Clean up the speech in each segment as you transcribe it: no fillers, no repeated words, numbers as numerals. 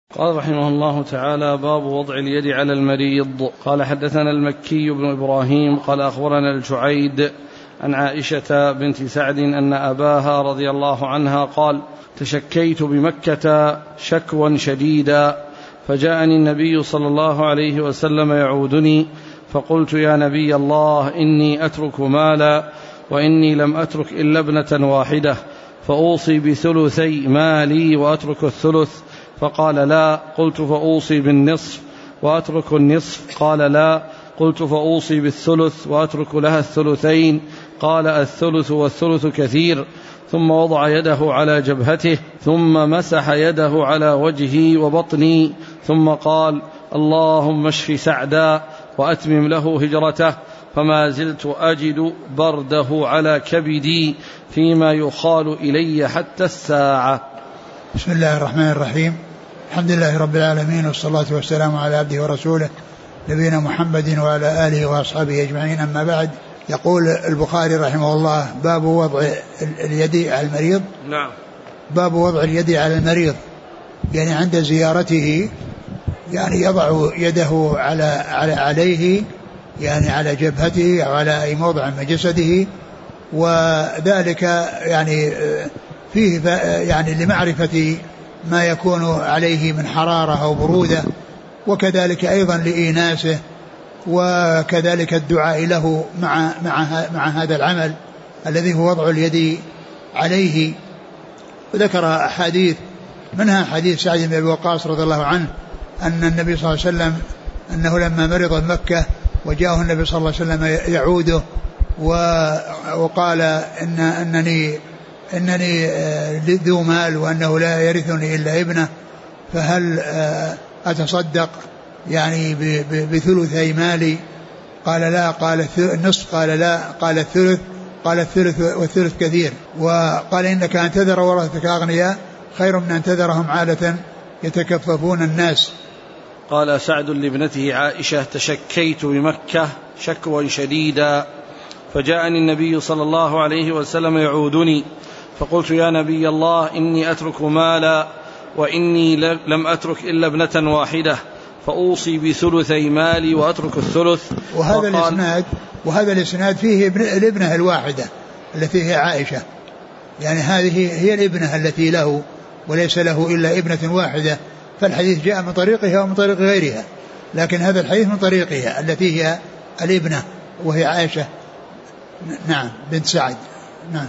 قال رحمه الله تعالى: باب وضع اليد على المريض. قال: حدثنا المكي بن إبراهيم قال أخبرنا الجعيد عن عائشة بنت سعد أن أباها رضي الله عنها قال: تشكيت بمكة شكوا شديدا، فجاءني النبي صلى الله عليه وسلم يعودني، فقلت: يا نبي الله، إني أترك مالا وإني لم أترك إلا ابنة واحدة، فأوصي بثلثي مالي وأترك الثلث؟ فقال: لا. قلت: فأوصي بالنصف وأترك النصف؟ قال: لا. قلت: فأوصي بالثلث وأترك لها الثلثين؟ قال: الثلث والثلث كثير. ثم وضع يده على جبهته ثم مسح يده على وجهي وبطني ثم قال: اللهم اشف سعدا وأتمم له هجرته، فما زلت أجد برده على كبدي فيما يخال إلي حتى الساعة. بسم الله الرحمن الرحيم. الحمد لله رب العالمين، والصلاة والسلام على عبده ورسوله نبينا محمد وعلى آله وأصحابه أجمعين، أما بعد. يقول البخاري رحمه الله: باب وضع اليد على المريض. نعم. باب وضع اليد على المريض، يعني عند زيارته، يعني يضع يده عليه، يعني على جبهته أو على أي موضع من جسده، وذلك يعني فيه يعني لمعرفة ما يكون عليه من حرارة أو برودة، وكذلك أيضا لإيناسه، وكذلك الدعاء له مع هذا العمل الذي هو وضع اليد عليه. وذكر أحاديث، منها حديث سعد بن أبي وقاص رضي الله عنه أن النبي صلى الله عليه وسلم أنه لما مرض مكة وجاءه النبي صلى الله عليه وسلم يعوده وقال إنني ذو مال وأنه لا يرثني إلا ابنه، فهل أتصدق يعني بثلثي مالي؟ قال: لا. قال: النصف؟ قال: لا. قال: الثلث؟ قال: الثلث والثلث كثير. وقال: إنك أن تذر ورثتك أغنياء خير من أن تذرهم عالة يتكففون الناس. قال سعد لابنته عائشة: تشكيت بمكة شكوا شديدا، فجاءني النبي صلى الله عليه وسلم يعودني، فقلت: يا نبي الله، إني أترك مالا وإني لم أترك إلا ابنة واحدة، فأوصي بثلثي مالي وأترك الثلث. وهذا الإسناد فيه الابنة الواحدة التي هي عائشة، يعني هذه هي الابنة التي له، وليس له إلا ابنة واحدة، فالحديث جاء من طريقها ومن طريق غيرها، لكن هذا الحديث من طريقها التي هي الابنة وهي عائشة، نعم، بنت سعد. نعم.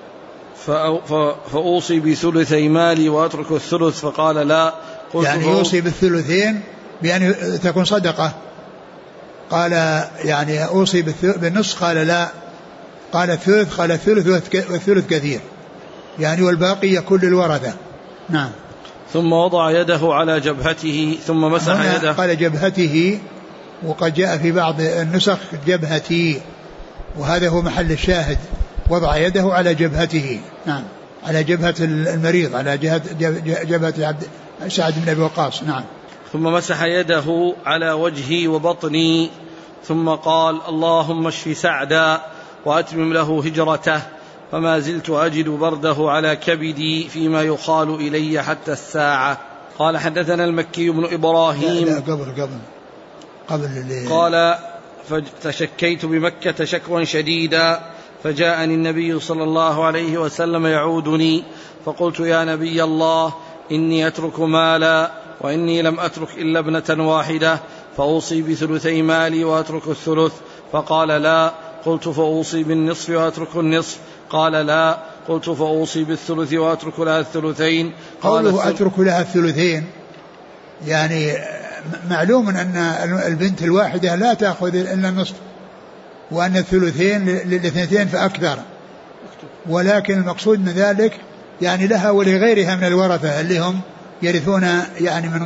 فأوصي بثلثي مالي وأترك الثلث؟ فقال: لا. يعني يوصي بالثلثين بأن تكون صدقة. قال: يعني أوصي بالنصف؟ قال: لا. قال: الثلث؟ قال: الثلث والثلث كثير، يعني والباقي يكون للورثة. نعم. ثم وضع يده على جبهته ثم مسح يده. قال جبهته، وقد جاء في بعض النسخ جبهتي، وهذا هو محل الشاهد، وضع يده على جبهته. نعم، على جبهة المريض، على جبهة سعد بن أبي وقاص. نعم. ثم مسح يده على وجهي وبطني ثم قال: اللهم اشف سعدا وأتمم له هجرته، فما زلت أجد برده على كبدي فيما يخال إلي حتى الساعة. قال: حدثنا المكي بن إبراهيم. لا قبل قال: فتشكيت بمكة شكوا شديدا، فجاءني النبي صلى الله عليه وسلم يعودني، فقلت: يا نبي الله، إني أترك مالا وإني لم أترك إلا ابنة واحدة، فأوصي بثلثي مالي وأترك الثلث؟ فقال: لا. قلت: فأوصي بالنصف وأترك النصف؟ قال: لا. قلت: فأوصي بالثلث وأترك لها الثلثين؟ قوله أترك لها الثلثين يعني معلوم أن البنت الواحدة لا تأخذ إلا النصف، وأن الثلثين للاثنتين فأكثر، ولكن المقصود من ذلك يعني لها ولغيرها من الورثة اللي هم يرثون يعني من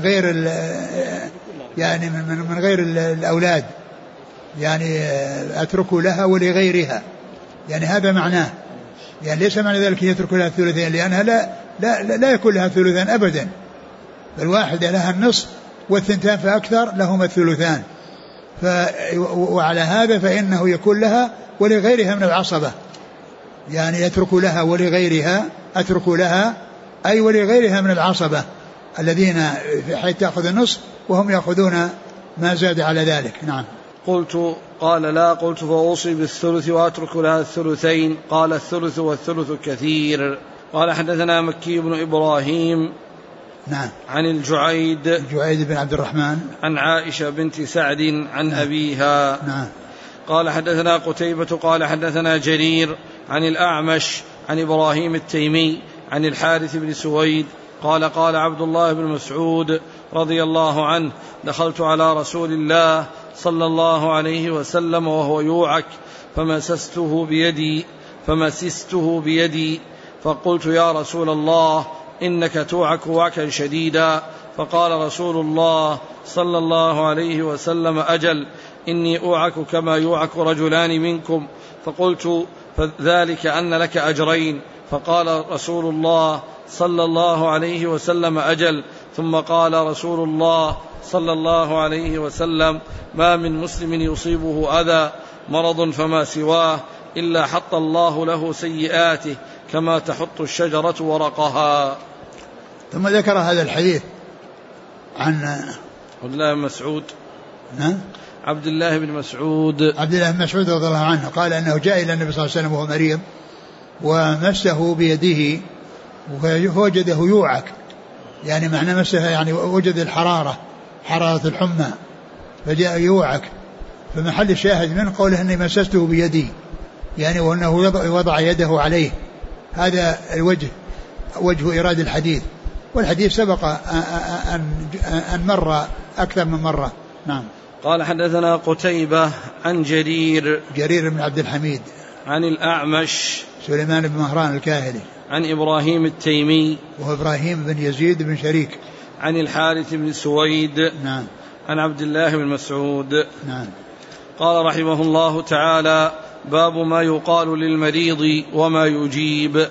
غير الأولاد، يعني أترك لها ولغيرها، يعني هذا معناه، يعني ليس معنى ذلك يترك لها الثلثين، لأنها لا يكون لها ثلثان أبدا، الواحدة لها النصف والثنتان فأكثر لهما الثلثان، وعلى هذا فإنه يكون لها ولغيرها من العصبة، يعني يترك لها ولغيرها، أترك لها أي ولغيرها من العصبة الذين حيث تأخذ النصف وهم يأخذون ما زاد على ذلك. نعم. قلت قال لا. قلت فأوصي بالثلث وأترك لها الثلثين. قال الثلث والثلث كثير. قال حدثنا مكي بن إبراهيم نعم عن الجعيد بن عبد الرحمن عن عائشة بنت سعد عن نعم. أبيها نعم. قال حدثنا قتيبة قال حدثنا جرير عن الأعمش عن إبراهيم التيمي عن الحارث بن سويد قال قال عبد الله بن مسعود رضي الله عنه دخلت على رسول الله صلى الله عليه وسلم وهو يوعك فمسسته بيدي فقلت يا رسول الله إنك توعك وعكا شديدا. فقال رسول الله صلى الله عليه وسلم أجل إني أوعك كما يوعك رجلان منكم. فقلت فذلك أن لك أجرين. فقال رسول الله صلى الله عليه وسلم أجل. ثم قال رسول الله صلى الله عليه وسلم ما من مسلم يصيبه أذى مرض فما سواه إلا حط الله له سيئاته كما تحط الشجرة ورقها. ثم ذكر هذا الحديث عن عبد الله بن مسعود. عبد الله بن مسعود رضي الله عنه قال أنه جاء إلى النبي صلى الله عليه وسلم وهو مريض ومسه بيده فوجده يوعك، يعني معنى مسه يعني وجد حرارة الحمى فجاء يوعك. فمحل الشاهد من قوله أني مسسته بيدي يعني وأنه وضع يده عليه. هذا الوجه وجه إيراد الحديث، والحديث سبق أن مر أكثر من مرة. نعم. قال حدثنا قتيبة عن جرير بن عبد الحميد عن الأعمش سليمان بن مهران الكاهلي عن إبراهيم التيمي وهو إبراهيم بن يزيد بن شريك عن الحارث بن سويد نعم عن عبد الله بن مسعود. نعم. قال رحمه الله تعالى باب ما يقال للمريض وما يجيب.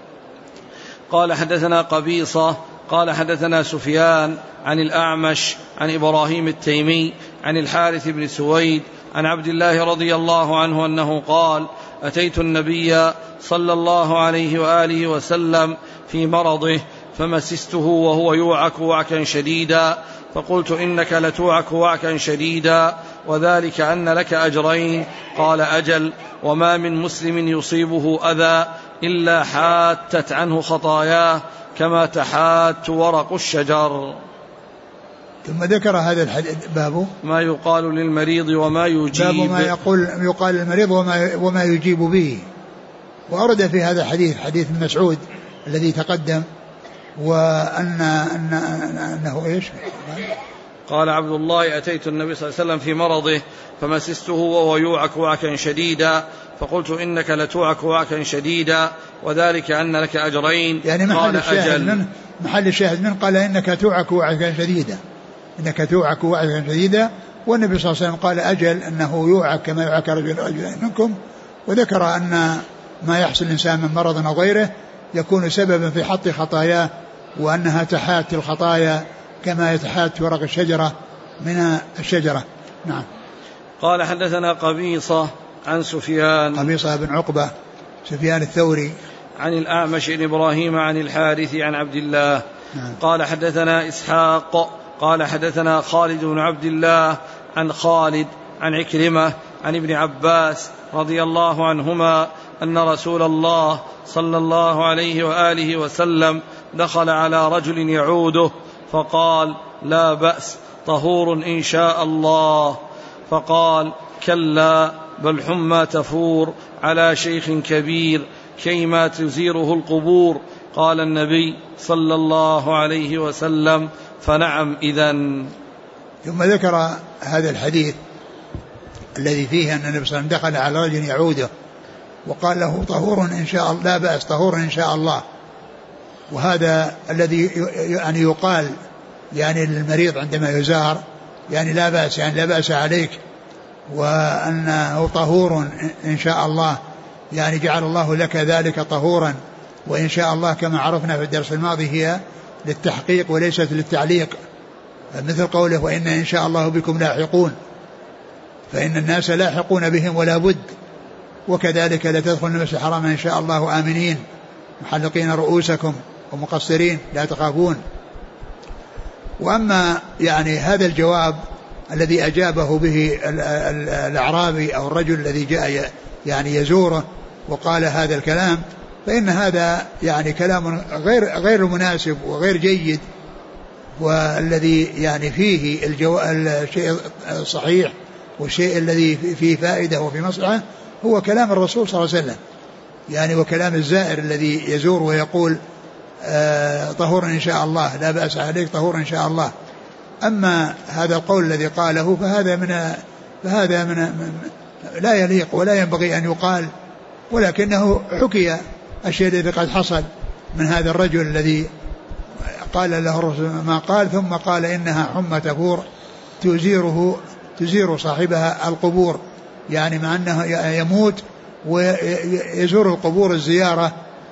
قال حدثنا قبيصة قال حدثنا سفيان عن الأعمش عن إبراهيم التيمي عن الحارث بن سويد عن عبد الله رضي الله عنه أنه قال أتيت النبي صلى الله عليه وآله وسلم في مرضه فمسسته وهو يوعك وعكا شديدا فقلت إنك لتوعك وعكا شديدا وذلك أن لك أجرين. قال أجل وما من مسلم يصيبه أذى إلا حاتت عنه خطاياه كما تحات ورق الشجر. ثم ذكر هذا الحديث باب ما يقال للمريض وما يجيب. باب ما يقال للمريض وما يجيب به. وأرد في هذا الحديث حديث ابن مسعود الذي تقدم أنه إيش؟ قال عبد الله أتيت النبي صلى الله عليه وسلم في مرضه فمسسته وهو يوعك وعكا شديدا فقلت إنك لتوعك وعكا شديدا وذلك أن لك أجرين. يعني محل الشاهد من قال إنك توعك وعكا شديدا والنبي صلى الله عليه وسلم قال أجل أنه يوعك كما يوعك رجل منكم. وذكر أن ما يحصل الإنسان من مرض أو غيره يكون سببا في حط خطاياه وأنها تحات الخطايا كما يتحات ورق الشجرة من الشجرة. نعم. قال حدثنا قبيصة عن سفيان قبيصة بن عقبة سفيان الثوري عن الأعمش بن إبراهيم عن الحارث عن عبد الله. نعم. قال حدثنا إسحاق قال حدثنا خالد بن عبد الله عن خالد عن عكرمة عن ابن عباس رضي الله عنهما أن رسول الله صلى الله عليه وآله وسلم دخل على رجل يعوده فقال لا بأس طهور إن شاء الله. فقال كلا بل حمى تفور على شيخ كبير كيما تزيره القبور. قال النبي صلى الله عليه وسلم فنعم إذن. ثم ذكر هذا الحديث الذي فيه أن النبي صلى الله عليه وسلم دخل على رجل يعوده وقال له طهور إن شاء الله لا بأس طهور إن شاء الله. وهذا الذي يعني يقال يعني للمريض عندما يزار يعني لا بأس يعني لا بأس عليك وأنه طهور إن شاء الله يعني جعل الله لك ذلك طهورا. وإن شاء الله كما عرفنا في الدرس الماضي هي للتحقيق وليست للتعليق مثل قوله وإن إن شاء الله بكم لاحقون فإن الناس لاحقون بهم ولا بد. وكذلك لا تدخلوا المسجد الحرام إن شاء الله آمنين محلقين رؤوسكم ومقصرين لا تخافون. وأما يعني هذا الجواب الذي أجابه به الأعرابي أو الرجل الذي جاء يعني يزوره وقال هذا الكلام، فإن هذا يعني كلام غير مناسب وغير جيد، والذي يعني فيه الشيء الصحيح والشيء الذي فيه فائدة وفي مصلحة هو كلام الرسول صلى الله عليه وسلم يعني، وكلام الزائر الذي يزور ويقول طهور إن شاء الله لا بأس عليك طهور إن شاء الله. أما هذا القول الذي قاله فهذا من لا يليق ولا ينبغي أن يقال، ولكنه حكي الشيء الذي قد حصل من هذا الرجل الذي قال له الرسول ما قال، ثم قال إنها حمى تفور تزير صاحبها القبور، يعني مع أنه يموت ويزور القبور الزيارة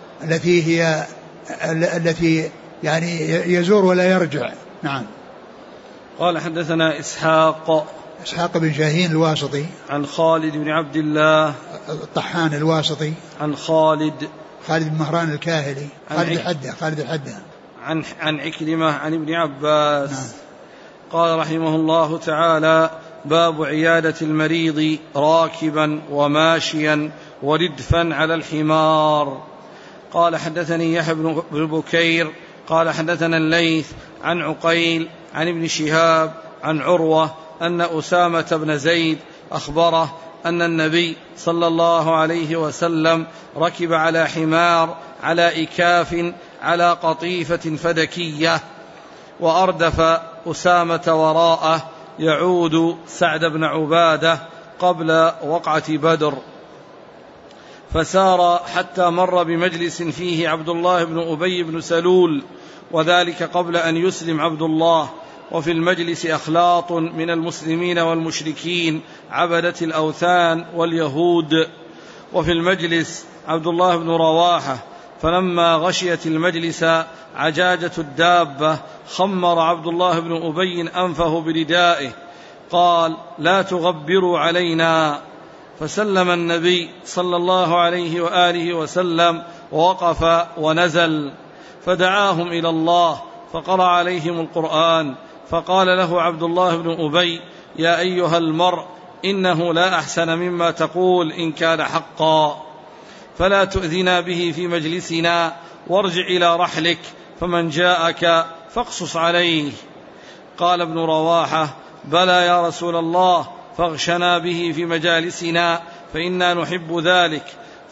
التي يعني يزور ولا يرجع. نعم. قال حدثنا إسحاق بن شاهين الواسطي عن خالد بن عبد الله الطحان الواسطي عن خالد بن مهران الكاهلي خالد الحدة عن عكرمة عن ابن عباس. نعم. قال رحمه الله تعالى: باب عيادة المريض راكبا وماشيا وردفا على الحمار. قال حدثني يحيى بن بكير قال حدثنا الليث عن عقيل عن ابن شهاب عن عروة أن أسامة بن زيد أخبره أن النبي صلى الله عليه وسلم ركب على حمار على إكاف على قطيفة فدكية، وأردف أسامة وراءه يعود سعد بن عبادة قبل وقعة بدر، فسار حتى مر بمجلس فيه عبد الله بن أبي بن سلول، وذلك قبل أن يسلم عبد الله، وفي المجلس أخلاط من المسلمين والمشركين عبدة الأوثان واليهود، وفي المجلس عبد الله بن رواحة، فلما غشيت المجلس عجاجة الدابة خمر عبد الله بن أبي أنفه بردائه قال: لا تغبروا علينا. فسلم النبي صلى الله عليه وآله وسلم ووقف ونزل، فدعاهم إلى الله فقرأ عليهم القرآن، فقال له عبد الله بن أبي: يا أيها المرء إنه لا أحسن مما تقول إن كان حقا، فلا تؤذنا به في مجلسنا، وارجع إلى رحلك، فمن جاءك فاقصص عليه. قال ابن رواحة: بلى يا رسول الله، فاغشنا به في مجالسنا فإنا نحب ذلك.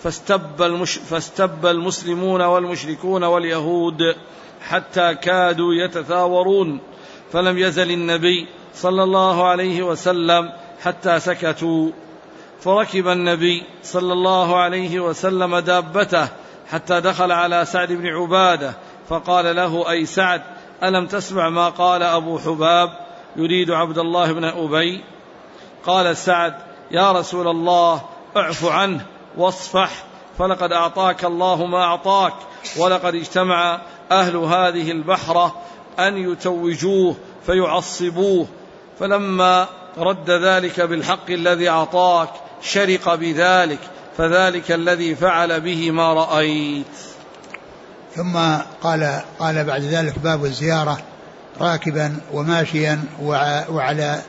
فاستب المسلمون والمشركون واليهود حتى كادوا يتثاورون، فلم يزل النبي صلى الله عليه وسلم حتى سكتوا. فركب النبي صلى الله عليه وسلم دابته حتى دخل على سعد بن عبادة، فقال له: أي سعد، ألم تسمع ما قال أبو حباب يريد عبد الله بن أبي؟ قال سعد: يا رسول الله، اعف عنه واصفح، فلقد أعطاك الله ما أعطاك، ولقد اجتمع أهل هذه البحرة أن يتوجوه فيعصبوه، فلما رد ذلك بالحق الذي أعطاك شرق بذلك، فذلك الذي فعل به ما رأيت. ثم قال بعد ذلك: باب الزيارة راكبا وماشيا وعلى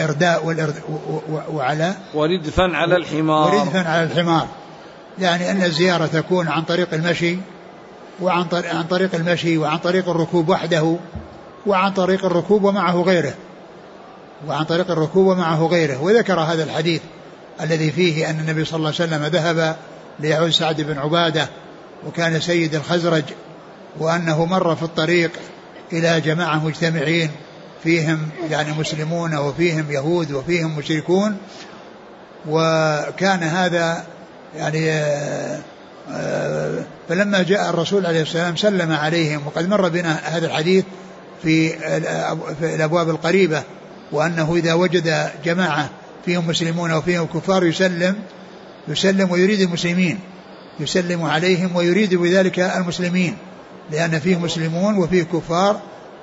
وردفا على الحمار. يعني أن الزيارة تكون عن طريق المشي وعن طريق الركوب وحده، وعن طريق الركوب ومعه غيره. وذكر هذا الحديث الذي فيه أن النبي صلى الله عليه وسلم ذهب ليعود سعد بن عبادة، وكان سيد الخزرج، وأنه مر في الطريق إلى جماعة مجتمعين فيهم يعني مسلمون وفيهم يهود وفيهم مشركون، وكان هذا يعني فلما جاء الرسول عليه السلام سلم عليهم، وقد مر بنا هذا الحديث في الأبواب القريبة، وأنه إذا وجد جماعة فيهم مسلمون وفيهم كفار يسلم ويريد المسلمين، يسلم عليهم ويريد بذلك المسلمين، لأن فيه مسلمون وفيه كفار،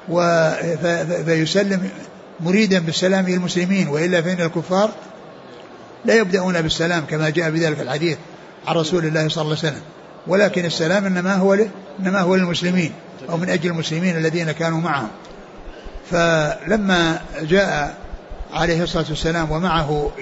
فيسلم مريدا بالسلام للمسلمين، وإلا فإن الكفار لا يبدأون بالسلام كما جاء بذلك الحديث عن رسول الله صلى الله عليه وسلم، ولكن السلام إنما هو للمسلمين أو من أجل المسلمين الذين كانوا معهم. فلما جاء عليه الصلاة والسلام ومعه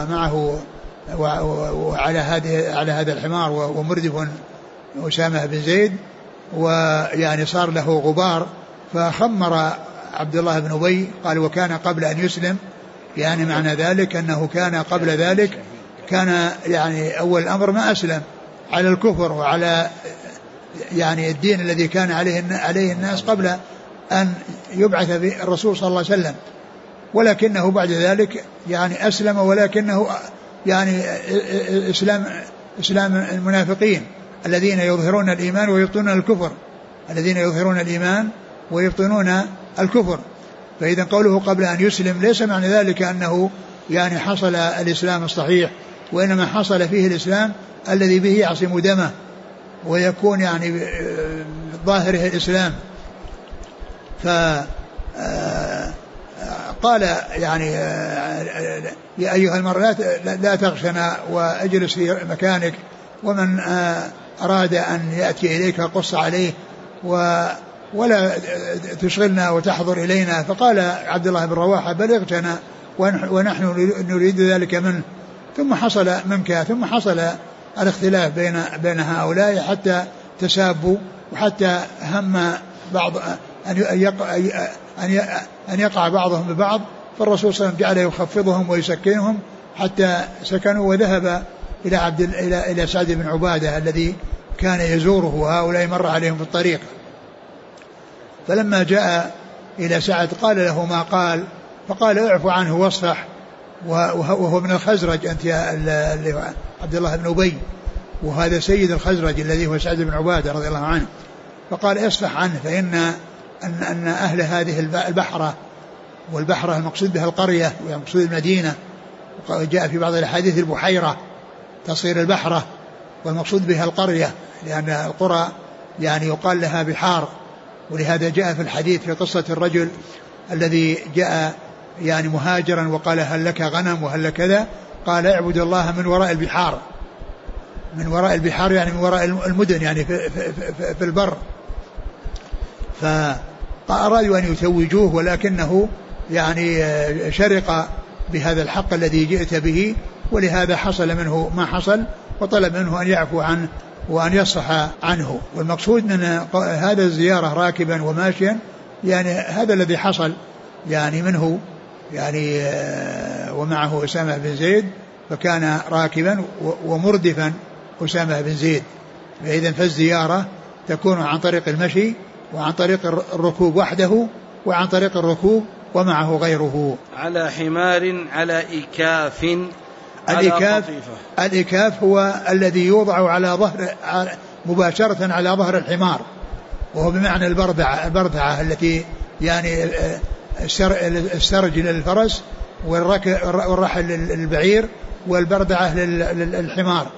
وعلى هذا الحمار ومردف أسامة بن زيد، ويعني صار له غبار، فخمر عبد الله بن أبي قال وكان قبل أن يسلم، يعني معنى ذلك أنه كان قبل ذلك كان يعني أول الأمر ما أسلم على الكفر وعلى يعني الدين الذي كان عليه الناس قبل أن يبعث الرسول صلى الله عليه وسلم، ولكنه بعد ذلك يعني أسلم، ولكنه يعني إسلام المنافقين الذين يظهرون الإيمان ويبطنون الكفر، الذين يظهرون الإيمان ويبطنون الكفر. فإذا قوله قبل أن يسلم ليس معنى ذلك أنه يعني حصل الإسلام الصحيح، وإنما حصل فيه الإسلام الذي به يعصم دمه ويكون يعني ظاهره الإسلام. فقال يعني يا أيها المرء لا تغشنا وأجلس في مكانك، ومن أراد أن يأتي إليك قص عليه ولا تشغلنا وتحضر إلينا. فقال عبد الله بن رواحة بلغتنا ونحن نريد ذلك منه. ثم حصل منك، ثم حصل الاختلاف بين هؤلاء حتى تسابوا، وحتى هم بعض أن يقع بعضهم ببعض، فالرسول صلى الله عليه وسلم جعل يخفضهم ويسكنهم حتى سكنوا، وذهب إلى سعد بن عبادة الذي كان يزوره، وهؤلاء مر عليهم في الطريق. فلما جاء إلى سعد قال له ما قال، فقال اعفو عنه واصفح، وهو من الخزرج أنت يا عبد الله بن أبي، وهذا سيد الخزرج الذي هو سعد بن عبادة رضي الله عنه. فقال اصفح عنه، فإن أن أهل هذه البحرة، والبحرة المقصود بها القرية والمقصود المدينة، وجاء في بعض الحديث البحيرة تصير البحرة، والمقصود بها القرية، لأن القرى يعني يقال لها بحار. ولهذا جاء في الحديث في قصة الرجل الذي جاء يعني مهاجرا وقال هل لك غنم وهل لك كذا، قال اعبد الله من وراء البحار، من وراء البحار يعني من وراء المدن، يعني في البر. فأرادوا أن يتوجوه، ولكنه يعني شرق بهذا الحق الذي جئت به، ولهذا حصل منه ما حصل، وطلب منه أن يعفو عنه وأن يصفح عنه. والمقصود من هذا الزيارة راكبا وماشيا، يعني هذا الذي حصل يعني منه، يعني ومعه أسامة بن زيد، فكان راكبا ومردفا أسامة بن زيد. فإذن فالزيارة تكون عن طريق المشي، وعن طريق الركوب وحده، وعن طريق الركوب ومعه غيره. على حمار على إكاف. الإكاف هو الذي يوضع على ظهر مباشرة على ظهر الحمار، وهو بمعنى البرذعة التي يعني السرج للفرس والرحل للبعير والبردعة للحمار.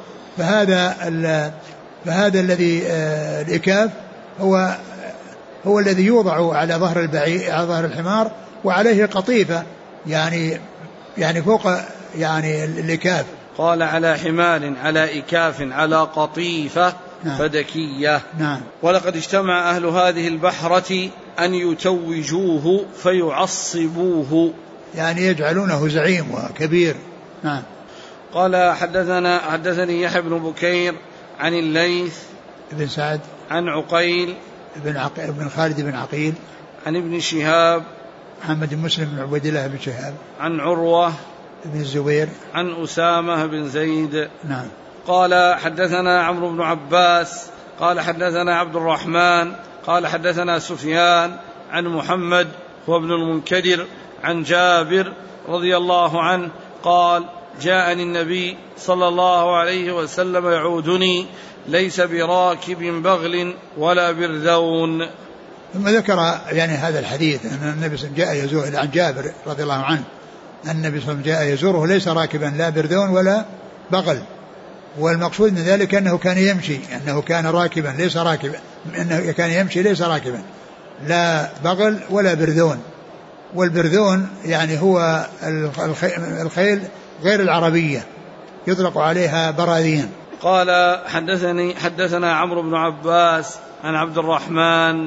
فهذا الذي الإكاف هو الذي يوضع على ظهر الحمار، وعليه قطيفة يعني فوق يعني الإكاف. قال على حمار على إكاف على قطيفة. نعم. فدكية. نعم. ولقد اجتمع أهل هذه البحرة أن يتوجوه فيعصبوه، يعني يجعلونه زعيم وكبير. نعم. قال حدثني يحيى بن بكير عن الليث بن سعد عن عقيل بن خالد بن عقيل عن ابن شهاب محمد بن مسلم بن عبد الله بن شهاب عن عروة بن الزبير عن أسامة بن زيد. نعم. قال حدثنا عمرو بن عباس قال حدثنا عبد الرحمن قال حدثنا سفيان عن محمد هو ابن المنكدر عن جابر رضي الله عنه قال جاءني النبي صلى الله عليه وسلم يعودني ليس براكب بغل ولا برذون. ثم ذكر يعني هذا الحديث أن النبي صلى الله عليه وسلم جاء يزوره عن جابر رضي الله عنه أن النبي صلى الله عليه وسلم جاء يزوره ليس راكبا لا برذون ولا بغل، والمقصود من ذلك أنه كان يمشي، أنه كان راكبا ليس راكبا، أنه كان يمشي ليس راكبا لا بغل ولا برذون. والبرذون يعني هو الخيل غير العربية يطلق عليها براذين. قال حدثنا عمرو بن عباس عن عبد الرحمن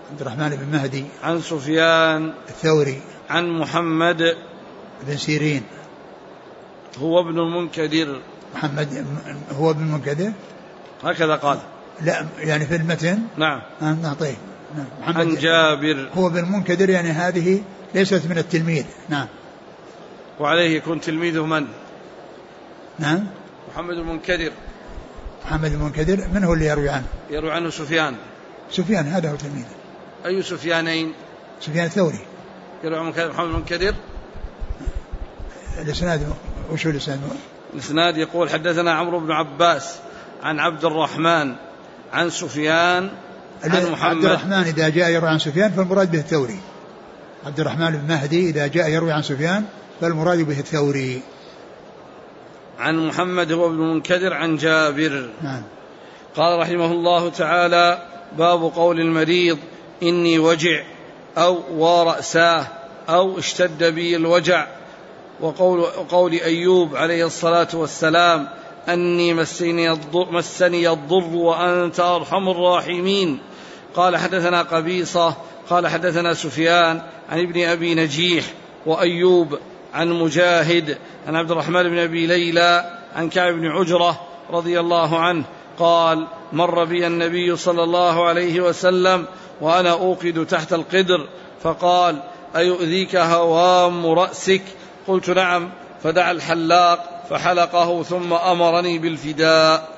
عبد الرحمن بن مهدي. عن سفيان الثوري. عن محمد بن سيرين. هو ابن المنكدر. محمد هو ابن المنكدر هكذا قال. لا يعني في المتن. نعم. طيب. نعم. عن جابر. هو ابن المنكدر يعني هذه ليست من التلميذ. نعم. وعليه يكون تلميذه من؟ نعم. محمد المنكدر. محمد المنكدر من هو اللي يروي عنه؟ يروي عنه سفيان. سفيان هذا هو تلميذه. أي سفيانين؟ سفيان الثوري. يروي عن محمد المنكدر. الإسناد وش هو الإسناد؟ الإسناد يقول حدثنا عمرو بن عباس عن عبد الرحمن عن سفيان عن محمد. عبد الرحمن إذا جاء يروي عن سفيان فالمراد به الثوري. عبد الرحمن بن مهدي إذا جاء يروي عن سفيان فالمراد به الثوري. عن محمد هو ابن المنكدر عن جابر. نعم. قال رحمه الله تعالى: باب قول المريض إني وجع أو ورأساه أو اشتد بي الوجع، وقول أيوب عليه الصلاة والسلام: أني مسني الضر وأنت أرحم الراحمين. قال حدثنا قبيصة قال حدثنا سفيان عن ابن أبي نجيح وأيوب عن مجاهد عن عبد الرحمن بن أبي ليلى عن كعب بن عجرة رضي الله عنه قال: مر بي النبي صلى الله عليه وسلم وأنا أوقد تحت القدر فقال: أيؤذيك هوام رأسك؟ قلت: نعم. فدعا الحلاق فحلقه ثم أمرني بالفداء.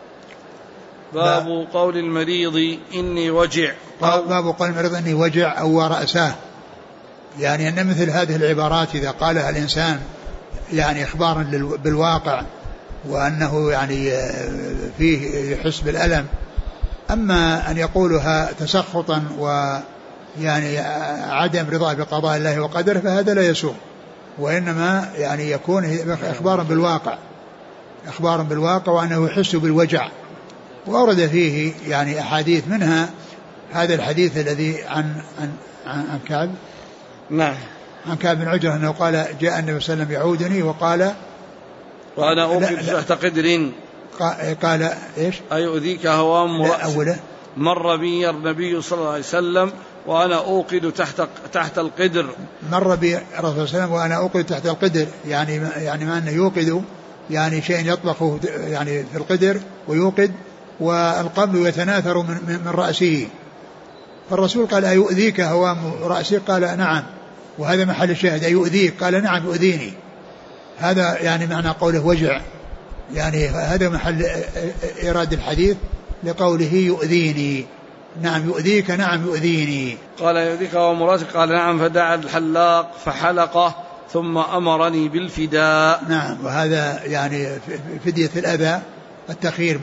باب قول المريض إني وجع. باب قول المريض إني وجع أو ورأساه، يعني أن مثل هذه العبارات إذا قالها الإنسان يعني إخبارا بالواقع وأنه يعني فيه يحس بالألم، أما أن يقولها تسخطا ويعني عدم رضا بقضاء الله وقدره فهذا لا يسوغ، وإنما يعني يكون إخبارا بالواقع وأنه يحس بالوجع. وأورد فيه يعني أحاديث، منها هذا الحديث الذي عن كعب. نعم. عن كعب بن عجرة أنه قال: جاء النبي صلى الله عليه وسلم يعودني وقال: وأنا أوقد تحت قدر. قال إيش؟ أيؤذيك هوام رأسك. مر بي النبي صلى الله عليه وسلم وأنا أوقد تحت القدر. مر بي الرسول صلى الله عليه وسلم وأنا أوقد تحت القدر، يعني ما أنه يوقد يعني شيء يطبخه يعني في القدر ويوقد، والقبل يتناثر من رأسه. فالرسول قال: أيؤذيك هوام رأسي؟ قال: نعم. وهذا محل الشاهد، أيؤذيك؟ قال: نعم يؤذيني. هذا يعني معنى قوله وجع، يعني هذا محل إيراد الحديث لقوله يؤذيني. نعم يؤذيك، نعم يؤذيني. قال: يؤذيك هوام رأسك؟ قال: نعم. فدعا الحلاق فحلقه ثم أمرني بالفداء. نعم. وهذا يعني فدية الأذى، التخيير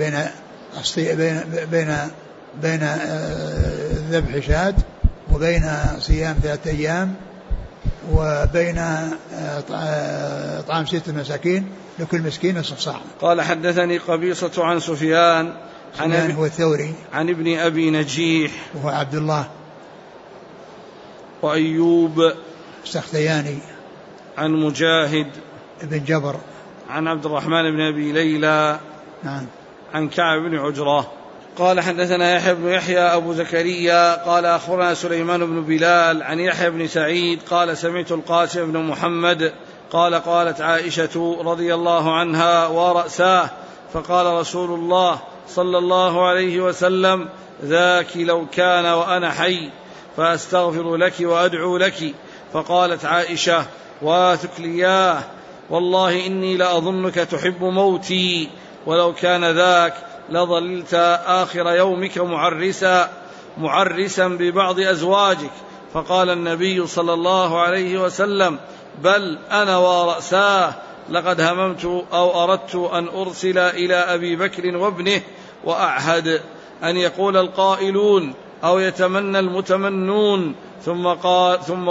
بين ذبح شاة وبين صيام 3 أيام وبين طعام 6 مساكين لكل مسكين نصف صاع. قال: حدثني قبيصة عن سفيان هو الثوري عن ابن أبي نجيح وهو عبد الله، وأيوب السختياني عن مجاهد بن جبر عن عبد الرحمن بن أبي ليلى. نعم. عن كعب بن عجرة. قال: حدثنا يحيى بن يحيى أبو زكريا قال: أخبرنا سليمان بن بلال عن يحيى بن سعيد قال: سمعت القاسم بن محمد قال: قالت عائشة رضي الله عنها: ورأساه. فقال رسول الله صلى الله عليه وسلم: ذاك لو كان وأنا حي فأستغفر لك وأدعو لك. فقالت عائشة: واثكلياه، والله إني لأظنك تحب موتي، ولو كان ذاك لظللت آخر يومك معرسا ببعض أزواجك. فقال النبي صلى الله عليه وسلم: بل أنا ورأساه، لقد هممت أو أردت أن أرسل إلى أبي بكر وابنه وأعهد أن يقول القائلون أو يتمنى المتمنون. ثم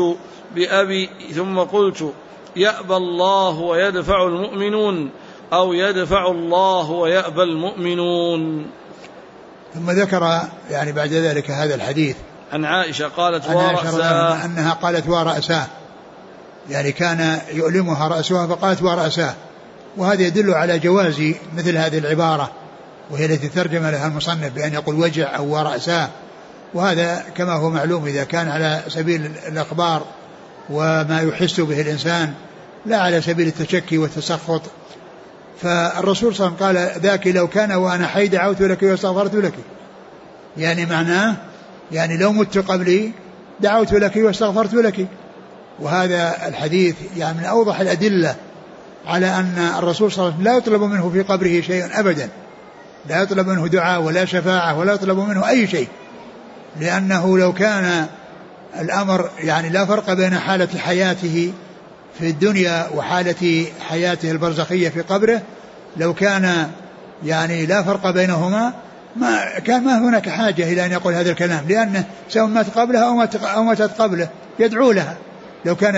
قلت يأبى الله ويدفع المؤمنون، أو يدفع الله ويأبى المؤمنون. ثم ذكر يعني بعد ذلك هذا الحديث عن عائشة قالت: ورأساه، أنها قالت: ورأساه، يعني كان يؤلمها رأسها فقالت: ورأساه. وهذا يدل على جواز مثل هذه العبارة، وهي التي ترجم لها المصنف بأن يقول وجع أو ورأساه، وهذا كما هو معلوم إذا كان على سبيل الأخبار وما يحس به الإنسان لا على سبيل التشكي والتسخط. فالرسول صلى الله عليه وسلم قال ذاك لو كان وأنا حي دعوت لك واستغفرت لك، يعني معناه يعني لو مت قبلي دعوت لك واستغفرت لك. وهذا الحديث يعني من أوضح الأدلة على أن الرسول صلى الله عليه وسلم لا يطلب منه في قبره شيء أبدا، لا يطلب منه دعاء ولا شفاعة ولا يطلب منه أي شيء، لأنه لو كان الأمر يعني لا فرق بين حالة حياته في الدنيا وحالة حياته البرزخية في قبره، لو كان يعني لا فرق بينهما ما هناك حاجة إلى أن يقول هذا الكلام، لأنه سواء مات قبلها أو ماتت قبله يدعو لها. لو كان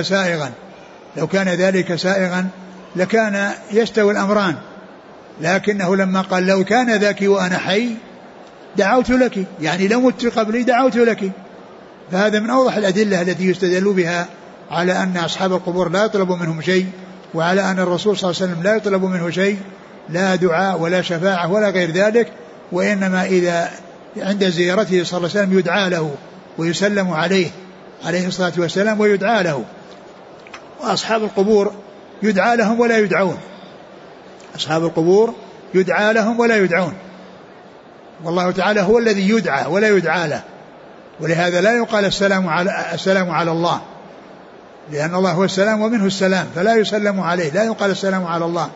ذلك سائغا لكان يستوي الأمران، لكنه لما قال لو كان ذاك وأنا حي دعوت لك، يعني لو مت قبلي دعوت لك. فهذا من أوضح الأدلة التي يستدل بها على أن أصحاب القبور لا يطلب منهم شيء، وعلى أن الرسول صلى الله عليه وسلم لا يطلب منه شيء، لا دعاء ولا شفاعة ولا غير ذلك، وإنما إذا عند زيارته صلى الله عليه وسلم يدعى له ويسلم عليه الصلاة والسلام ويدعى له. وأصحاب القبور يدعى لهم ولا يدعون، أصحاب القبور يدعى لهم ولا يدعون، والله تعالى هو الذي يدعى ولا يدعى له. ولهذا لا يقال السلام على الله، لأن الله هو السلام ومنه السلام، فلا يسلم عليه، لا يقال السلام على الله،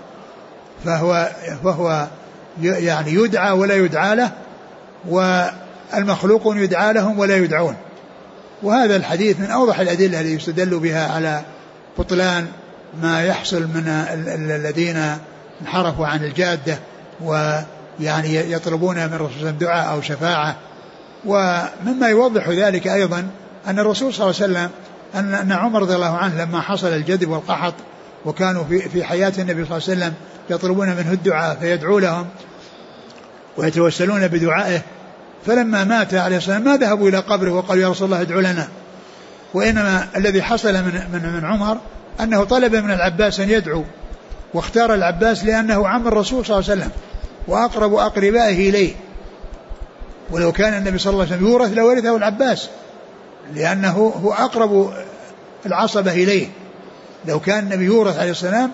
فهو يعني يدعى ولا يدعى له، والمخلوق يدعى لهم ولا يدعون. وهذا الحديث من أوضح الأدلة التي يستدل بها على بطلان ما يحصل من الذين انحرفوا عن الجادة ويعني يطلبون من الرسول دعاء أو شفاعة. ومما يوضح ذلك أيضا أن الرسول صلى الله عليه وسلم أن عمر رضي الله عنه لما حصل الجدب والقحط وكانوا في حياة النبي صلى الله عليه وسلم يطلبون منه الدعاء فيدعو لهم ويتوسلون بدعائه، فلما مات عليه السلام ما ذهبوا إلى قبره وقالوا يا رسول الله ادعو لنا، وإنما الذي حصل من عمر أنه طلب من العباس أن يدعو، واختار العباس لأنه عم الرسول صلى الله عليه وسلم وأقرب أقربائه إليه، ولو كان النبي صلى الله عليه وسلم يورث لورثه العباس لأنه هو أقرب العصبة إليه. لو كان النبي يورث عليه السلام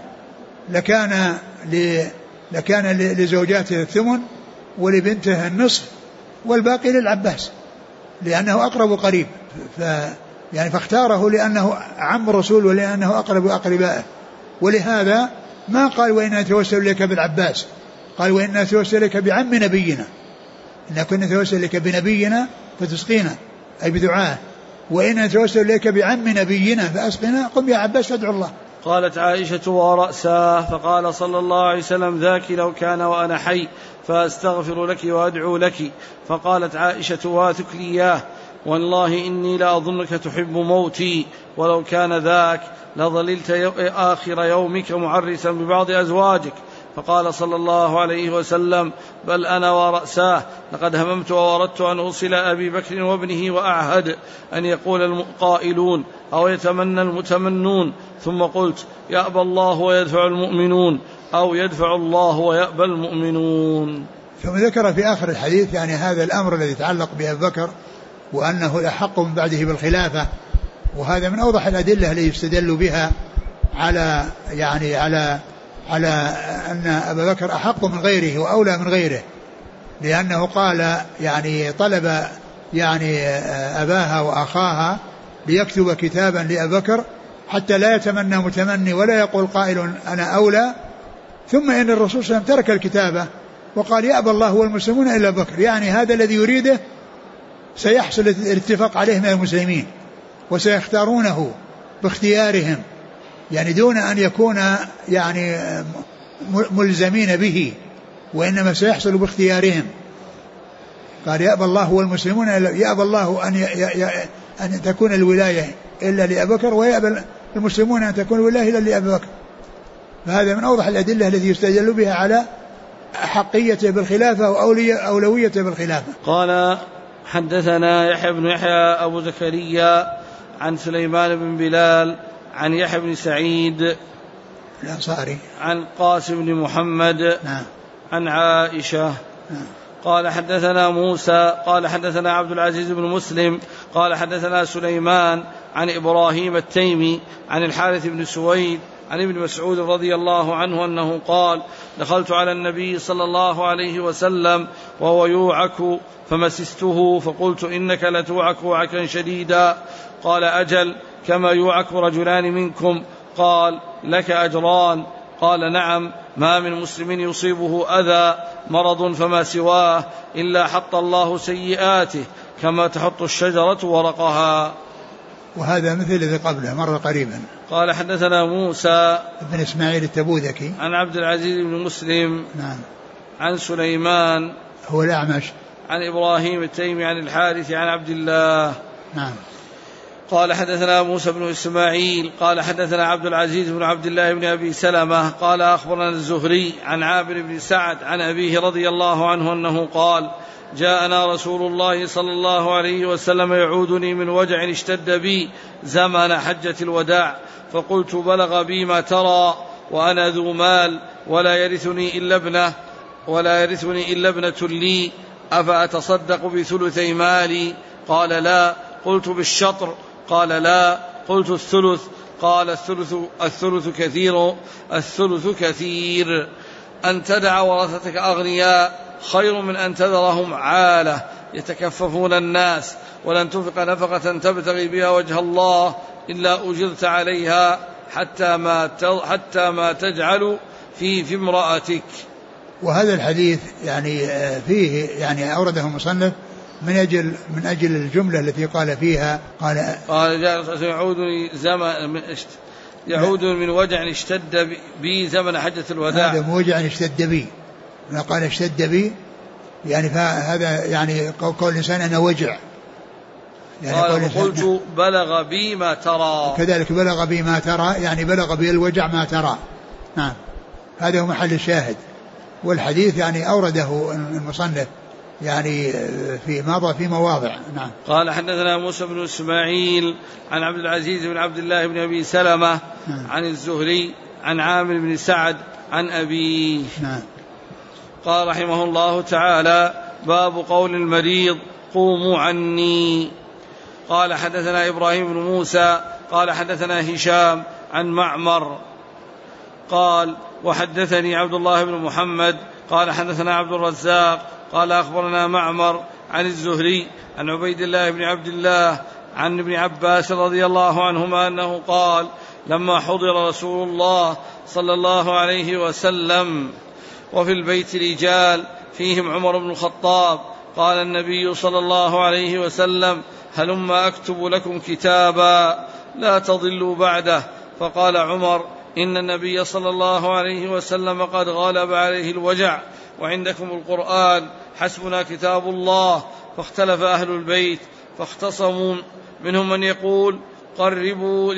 لكان لزوجاته الثمن ولبنته النصف والباقي للعباس لأنه أقرب قريب، فاختاره لأنه عم الرسول ولأنه أقرب أقربائه. ولهذا ما قال وإنا نتوسل إليك بالعباس، قال وإنا نتوسل إليك بعم نبينا، إن كنا نتوسل إليك بنبينا فتسقينا أي بدعاء، وإنا نتوسل إليك بعم نبينا فأسقنا، قم يا عباس فادعو الله. قالت عائشة ورأساه فقال صلى الله عليه وسلم ذاك لو كان وأنا حي فأستغفر لك وأدعو لك. فقالت عائشة واثك لي إياه والله إني لأظنك تحب موتي، ولو كان ذاك لظللت آخر يومك معرسا ببعض أزواجك. فقال صلى الله عليه وسلم بل أنا ورأساه لقد هممت ووردت أن أوصل أبي بكر وابنه وأعهد أن يقول القائلون أو يتمنى المتمنون، ثم قلت يأبى الله ويدفع المؤمنون أو يدفع الله ويأبى المؤمنون. ثم ذكر في آخر الحديث يعني هذا الأمر الذي يتعلق بأبي بكر وأنه الأحق من بعده بالخلافة، وهذا من أوضح الأدلة التي يستدل بها على أن أبا بكر أحق من غيره وأولى من غيره، لأنه قال يعني طلب يعني أباها وأخاها ليكتب كتابا لأبي بكر حتى لا يتمنى متمني ولا يقول قائل أنا أولى، ثم إن الرسول صلى الله عليه وسلم ترك الكتابة وقال يأبى الله والمسلمون إلا أبي بكر، يعني هذا الذي يريده سيحصل الاتفاق عليه من المسلمين وسيختارونه باختيارهم، يعني دون أن يكون يعني ملزمين به، وإنما سيحصل باختيارهم. قال يأبى الله والمسلمون، يأبى الله أن تكون الولاية إلا لأبي بكر، ويأبى المسلمون أن تكون الولاية إلا لأبي بكر. فهذا من أوضح الأدلة التي يستدل بها على حقيته بالخلافة وأولويته بالخلافة. قال حدثنا يحيى بن يحيى أبو زكريا عن سليمان بن بلال عن يحيى بن سعيد الأنصاري عن قاسم بن محمد نعم. عن عائشة قال حدثنا موسى قال حدثنا عبد العزيز بن مسلم قال حدثنا سليمان عن إبراهيم التيمي عن الحارث بن سويد عن ابن مسعود رضي الله عنه أنه قال دخلت على النبي صلى الله عليه وسلم وهو يوعك فمسسته فقلت إنك لتوعك وعكا شديدا. قال أجل كما يوعك رجلان منكم. قال لك أجران. قال نعم ما من مسلم يصيبه أذى مرض فما سواه إلا حط الله سيئاته كما تحط الشجرة ورقها. وهذا مثل الذي قبله مر قريبا. قال حدثنا موسى بن إسماعيل التبوذكي عن عبد العزيز بن مسلم نعم عن سليمان هو الأعمش عن إبراهيم التيمي عن الحارث عن عبد الله نعم. قال حدثنا موسى بن إسماعيل قال حدثنا عبد العزيز بن عبد الله بن أبي سلمة قال أخبرنا الزهري عن عامر بن سعد عن أبيه رضي الله عنه أنه قال جاءنا رسول الله صلى الله عليه وسلم يعودني من وجع اشتد بي زمن حجة الوداع فقلت بلغ بي ما ترى وأنا ذو مال ولا يرثني إلا ابنة لي أفأتصدق بثلثي مالي؟ قال لا. قلت بالشطر؟ قال لا. قلت الثلث؟ قال الثلث كثير. أن تدع ورثتك أغنياء خير من أن تذرهم عالة يتكففون الناس ولن تنفق نفقة تبتغي بها وجه الله إلا أجرت عليها حتى ما تجعل في امرأتك. وهذا الحديث يعني فيه يعني أورده المصنف من أجل الجملة التي قال فيها قال يعود من وجع اشتد بي زمن حجة الوداع. هذا من وجع اشتد بي قال اشتد بي يعني فهذا يعني قول الإنسان أنا وجع يعني قلت بلغ بي ما ترى كذلك بلغ بي ما ترى يعني بلغ بي الوجع ما ترى. نعم هذا هو محل الشاهد. والحديث يعني أورده المصنف يعني في مواضع. نعم. قال حدثنا موسى بن إسماعيل عن عبد العزيز بن عبد الله بن أبي سلمة عن الزهري عن عامر بن سعد عن أبيه. نعم. قال رحمه الله تعالى باب قول المريض قوموا عني. قال حدثنا إبراهيم بن موسى قال حدثنا هشام عن معمر قال وحدثني عبد الله بن محمد قال حدثنا عبد الرزاق قال أخبرنا معمر عن الزهري عن عبيد الله بن عبد الله عن ابن عباس رضي الله عنهما أنه قال لما حضر رسول الله صلى الله عليه وسلم وفي البيت رجال فيهم عمر بن الخطاب قال النبي صلى الله عليه وسلم هلما أكتب لكم كتابا لا تضلوا بعده. فقال عمر إن النبي صلى الله عليه وسلم قد غلب عليه الوجع وعندكم القرآن حسبنا كتاب الله. فاختلف أهل البيت فاختصموا منهم من يقول قربوا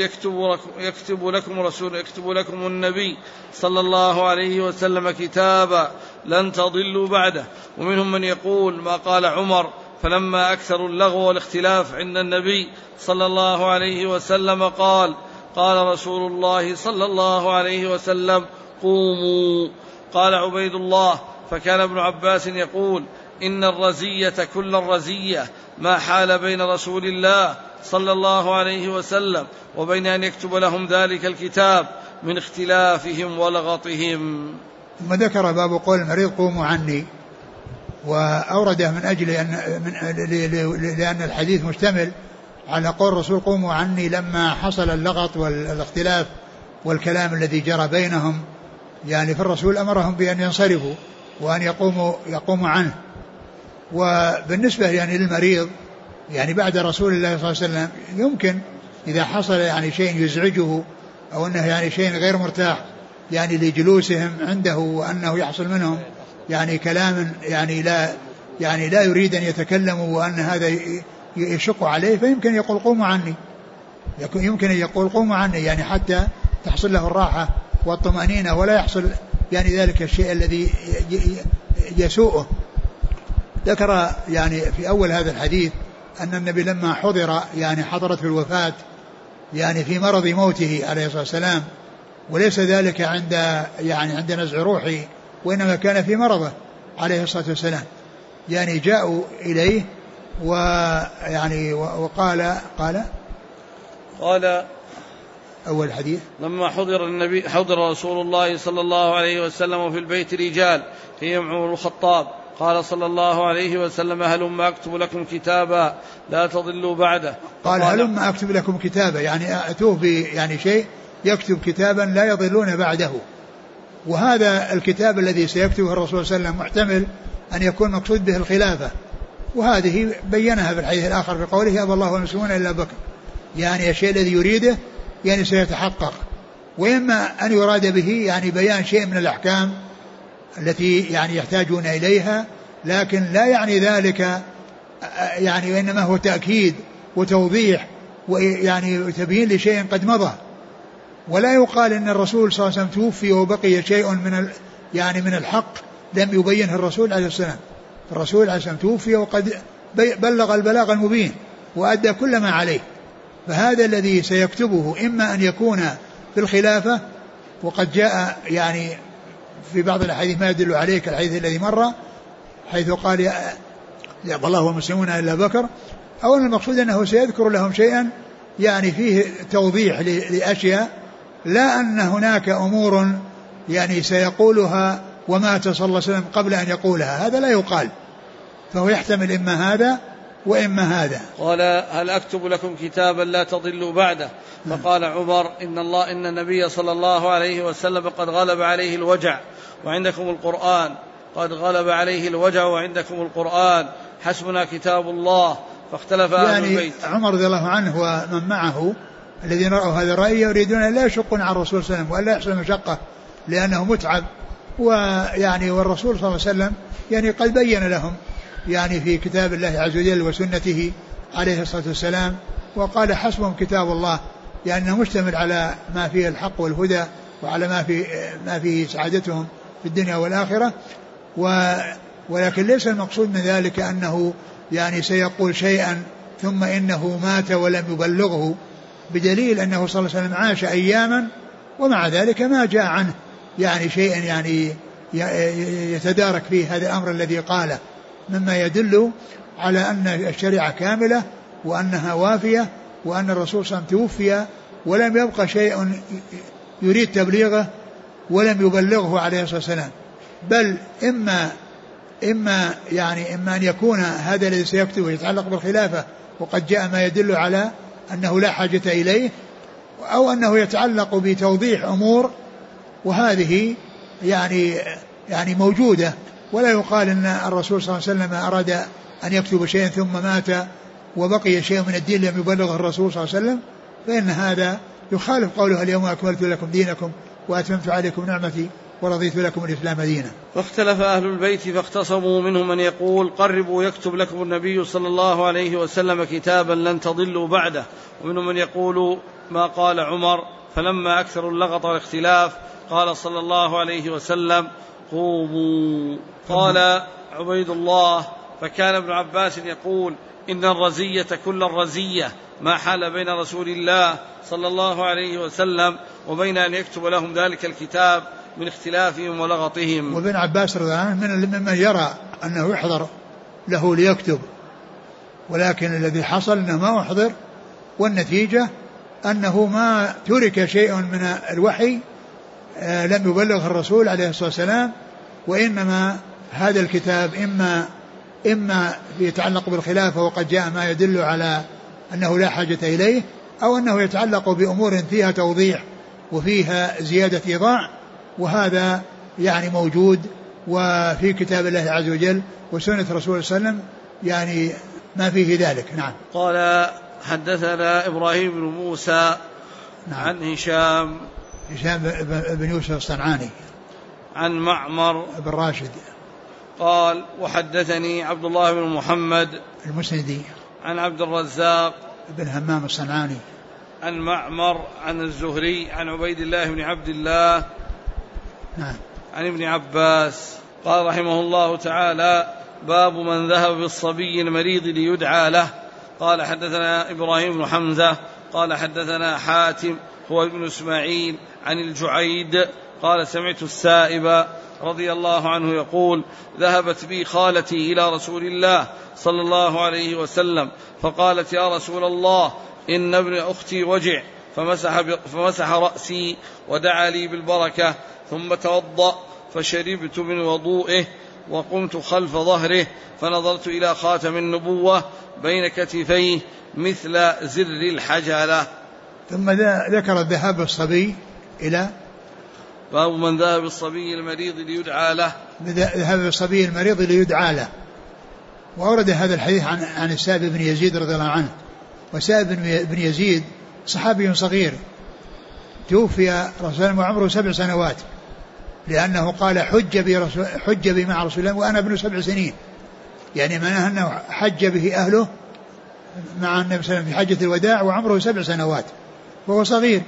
يكتب لكم النبي صلى الله عليه وسلم كتابا لن تضلوا بعده. ومنهم من يقول ما قال عمر فلما أكثروا اللغو والاختلاف عند النبي صلى الله عليه وسلم قال رسول الله صلى الله عليه وسلم قوموا. قال عبيد الله فكان ابن عباس يقول إن الرزية كل الرزية ما حال بين رسول الله صلى الله عليه وسلم وبين أن يكتب لهم ذلك الكتاب من اختلافهم ولغطهم. ثم ذكر باب قول المريض قوموا عني وأورده من أجل لأن الحديث مشتمل على قول الرسول قوموا عني لما حصل اللغط والاختلاف والكلام الذي جرى بينهم يعني فالرسول أمرهم بأن ينصرفوا وأن يقوموا عنه. وبالنسبة يعني للمريض يعني بعد رسول الله صلى الله عليه وسلم يمكن إذا حصل يعني شيء يزعجه أو أنه يعني شيء غير مرتاح يعني لجلوسهم عنده وأنه يحصل منهم يعني كلام يعني لا يريد أن يتكلموا وأن هذا يشق عليه فيمكن يقول قوموا عني يمكن أن يقول قوموا عني يعني حتى تحصل له الراحة والطمأنينة ولا يحصل يعني ذلك الشيء الذي يسوءه. ذكر يعني في أول هذا الحديث أن النبي لما حضر يعني حضرت في الوفاة يعني في مرض موته عليه الصلاة والسلام وليس ذلك عند نزع روحه وإنما كان في مرضه عليه الصلاة والسلام. يعني جاءوا إليه ويعني وقال أول حديث لما حضر رسول الله صلى الله عليه وسلم في البيت رجال فيهم عمر الخطاب قال صلى الله عليه وسلم هلم أكتب لكم كتابا لا تضلوا بعده. قال هلم أكتب لكم كتابا يعني أتوه يعني شيء يكتب كتابا لا يضلون بعده. وهذا الكتاب الذي سيكتبه الرسول صلى الله عليه وسلم محتمل أن يكون مقصود به الخلافة، وهذه بينها في الحديث الآخر بقوله أبى الله والمسلمون إلا بكر، يعني الشيء الذي يريده يعني سيتحقق. وإما أن يراد به يعني بيان شيء من الأحكام التي يعني يحتاجون إليها، لكن لا يعني ذلك يعني وإنما هو تأكيد وتوضيح ويعني تبيين لشيء قد مضى. ولا يقال إن الرسول صلى الله عليه وسلم توفي وبقي شيء من الحق لم يبينه الرسول عليه السلام. الرسول عليه السلام توفي وقد بلغ البلاغ المبين وأدى كل ما عليه. فهذا الذي سيكتبه إما أن يكون في الخلافة، وقد جاء يعني في بعض الأحاديث ما يدل عليه كالحديث الذي مر حيث قال يا الله والمسلمون إلا بكر، أو أن المقصود أنه سيذكر لهم شيئا يعني فيه توضيح لأشياء، لا أن هناك أمور يعني سيقولها ومات صلى الله عليه وسلم قبل أن يقولها، هذا لا يقال، فهو يحتمل إما هذا وإما هذا. قال هل أكتب لكم كتابا لا تضلوا بعده؟ فقال عمر إن النبي صلى الله عليه وسلم قد غلب عليه الوجع وعندكم القرآن، قد غلب عليه الوجع وعندكم القرآن، حسبنا كتاب الله. فاختلف أهل البيت. عمر رضي الله عنه ومن معه الذين رأوا هذا الرأي يريدون أن لا يشقون على الرسول صلى الله عليه وسلم وأن لا يحصل مشقة لأنه متعب، ويعني والرسول صلى الله عليه وسلم يعني قد بين لهم يعني في كتاب الله عز وجل وسنته عليه الصلاة والسلام، وقال حسبهم كتاب الله، لأنه مشتمل على ما فيه الحق والهدى وعلى ما فيه سعادتهم في الدنيا والآخرة. ولكن ليس المقصود من ذلك أنه يعني سيقول شيئا ثم إنه مات ولم يبلغه، بدليل أنه صلى الله عليه وسلم عاش أياما ومع ذلك ما جاء عنه يعني شيء يعني يتدارك فيه هذا الأمر الذي قاله، مما يدل على أن الشريعة كاملة وأنها وافية، وأن الرسول صلى الله عليه وسلم توفي ولم يبقى شيء يريد تبليغه ولم يبلغه عليه الصلاة والسلام. بل إما أن يكون هذا الذي سيكتبه يتعلق بالخلافة وقد جاء ما يدل على أنه لا حاجة إليه، أو أنه يتعلق بتوضيح أمور، وهذه يعني موجودة. ولا يقال أن الرسول صلى الله عليه وسلم أراد أن يكتب شيئا ثم مات وبقي شيء من الدين لم يبلغه الرسول صلى الله عليه وسلم، فإن هذا يخالف قوله اليوم أكملت لكم دينكم وأتممت عليكم نعمتي ورضيت لكم الإسلام دينا. فاختلف أهل البيت فاختصموا، منهم من يقول قربوا يكتب لكم النبي صلى الله عليه وسلم كتابا لن تضلوا بعده، ومنهم من يقول ما قال عمر. فلما أكثر اللغط والاختلاف قال صلى الله عليه وسلم قوموا. قال عبيد الله فكان ابن عباس يقول إن الرزية كل الرزية ما حال بين رسول الله صلى الله عليه وسلم وبين أن يكتب لهم ذلك الكتاب من اختلافهم ولغطهم. وابن عباس رضي الله عنه ممن يرى أنه يحضر له ليكتب، ولكن الذي حصل أنه ما أحضر، والنتيجة أنه ما ترك شيء من الوحي لم يبلغ الرسول عليه الصلاة والسلام، وإنما هذا الكتاب إما يتعلق بالخلافة وقد جاء ما يدل على أنه لا حاجة إليه، أو أنه يتعلق بأمور فيها توضيح وفيها زيادة إيضاح، وهذا يعني موجود وفي كتاب الله عز وجل وسنة رسول صلى الله عليه وسلم يعني ما فيه ذلك. نعم. قال حدثنا إبراهيم بن موسى عن هشام بن يوسف الصنعاني عن معمر بن راشد قال وحدثني عبد الله بن محمد المسندي عن عبد الرزاق بن همام الصنعاني عن معمر عن الزهري عن عبيد الله بن عبد الله نعم عن ابن عباس قال رحمه الله تعالى باب من ذهب بالصبي المريض ليدعى له. قال حدثنا إبراهيم بن حمزة قال حدثنا حاتم هو ابن إسماعيل عن الجعيد قال سمعت السائب رضي الله عنه يقول ذهبت بي خالتي إلى رسول الله صلى الله عليه وسلم فقالت يا رسول الله إن ابن أختي وجع، فمسح رأسي ودعا لي بالبركة، ثم توضأ فشربت من وضوئه وقمت خلف ظهره فنظرت إلى خاتم النبوة بين كتفيه مثل زر الحجلة. ثم ذكر الذهاب الصبي إلى باب من ذهب الصبي المريض ليدعى له. ذهب الصبي المريض ليدعى له. وأورد هذا الحديث عن السائب بن يزيد رضي الله عنه. وسائب بن يزيد صحابي صغير توفي رسول الله وعمره 7 سنوات، لأنه قال حج بي مع رسول الله وأنا ابن 7 سنين، يعني معناه أنه حج به أهله مع النبي صلى الله عليه وسلم في حجة الوداع وعمره 7 سنوات وهو صغير.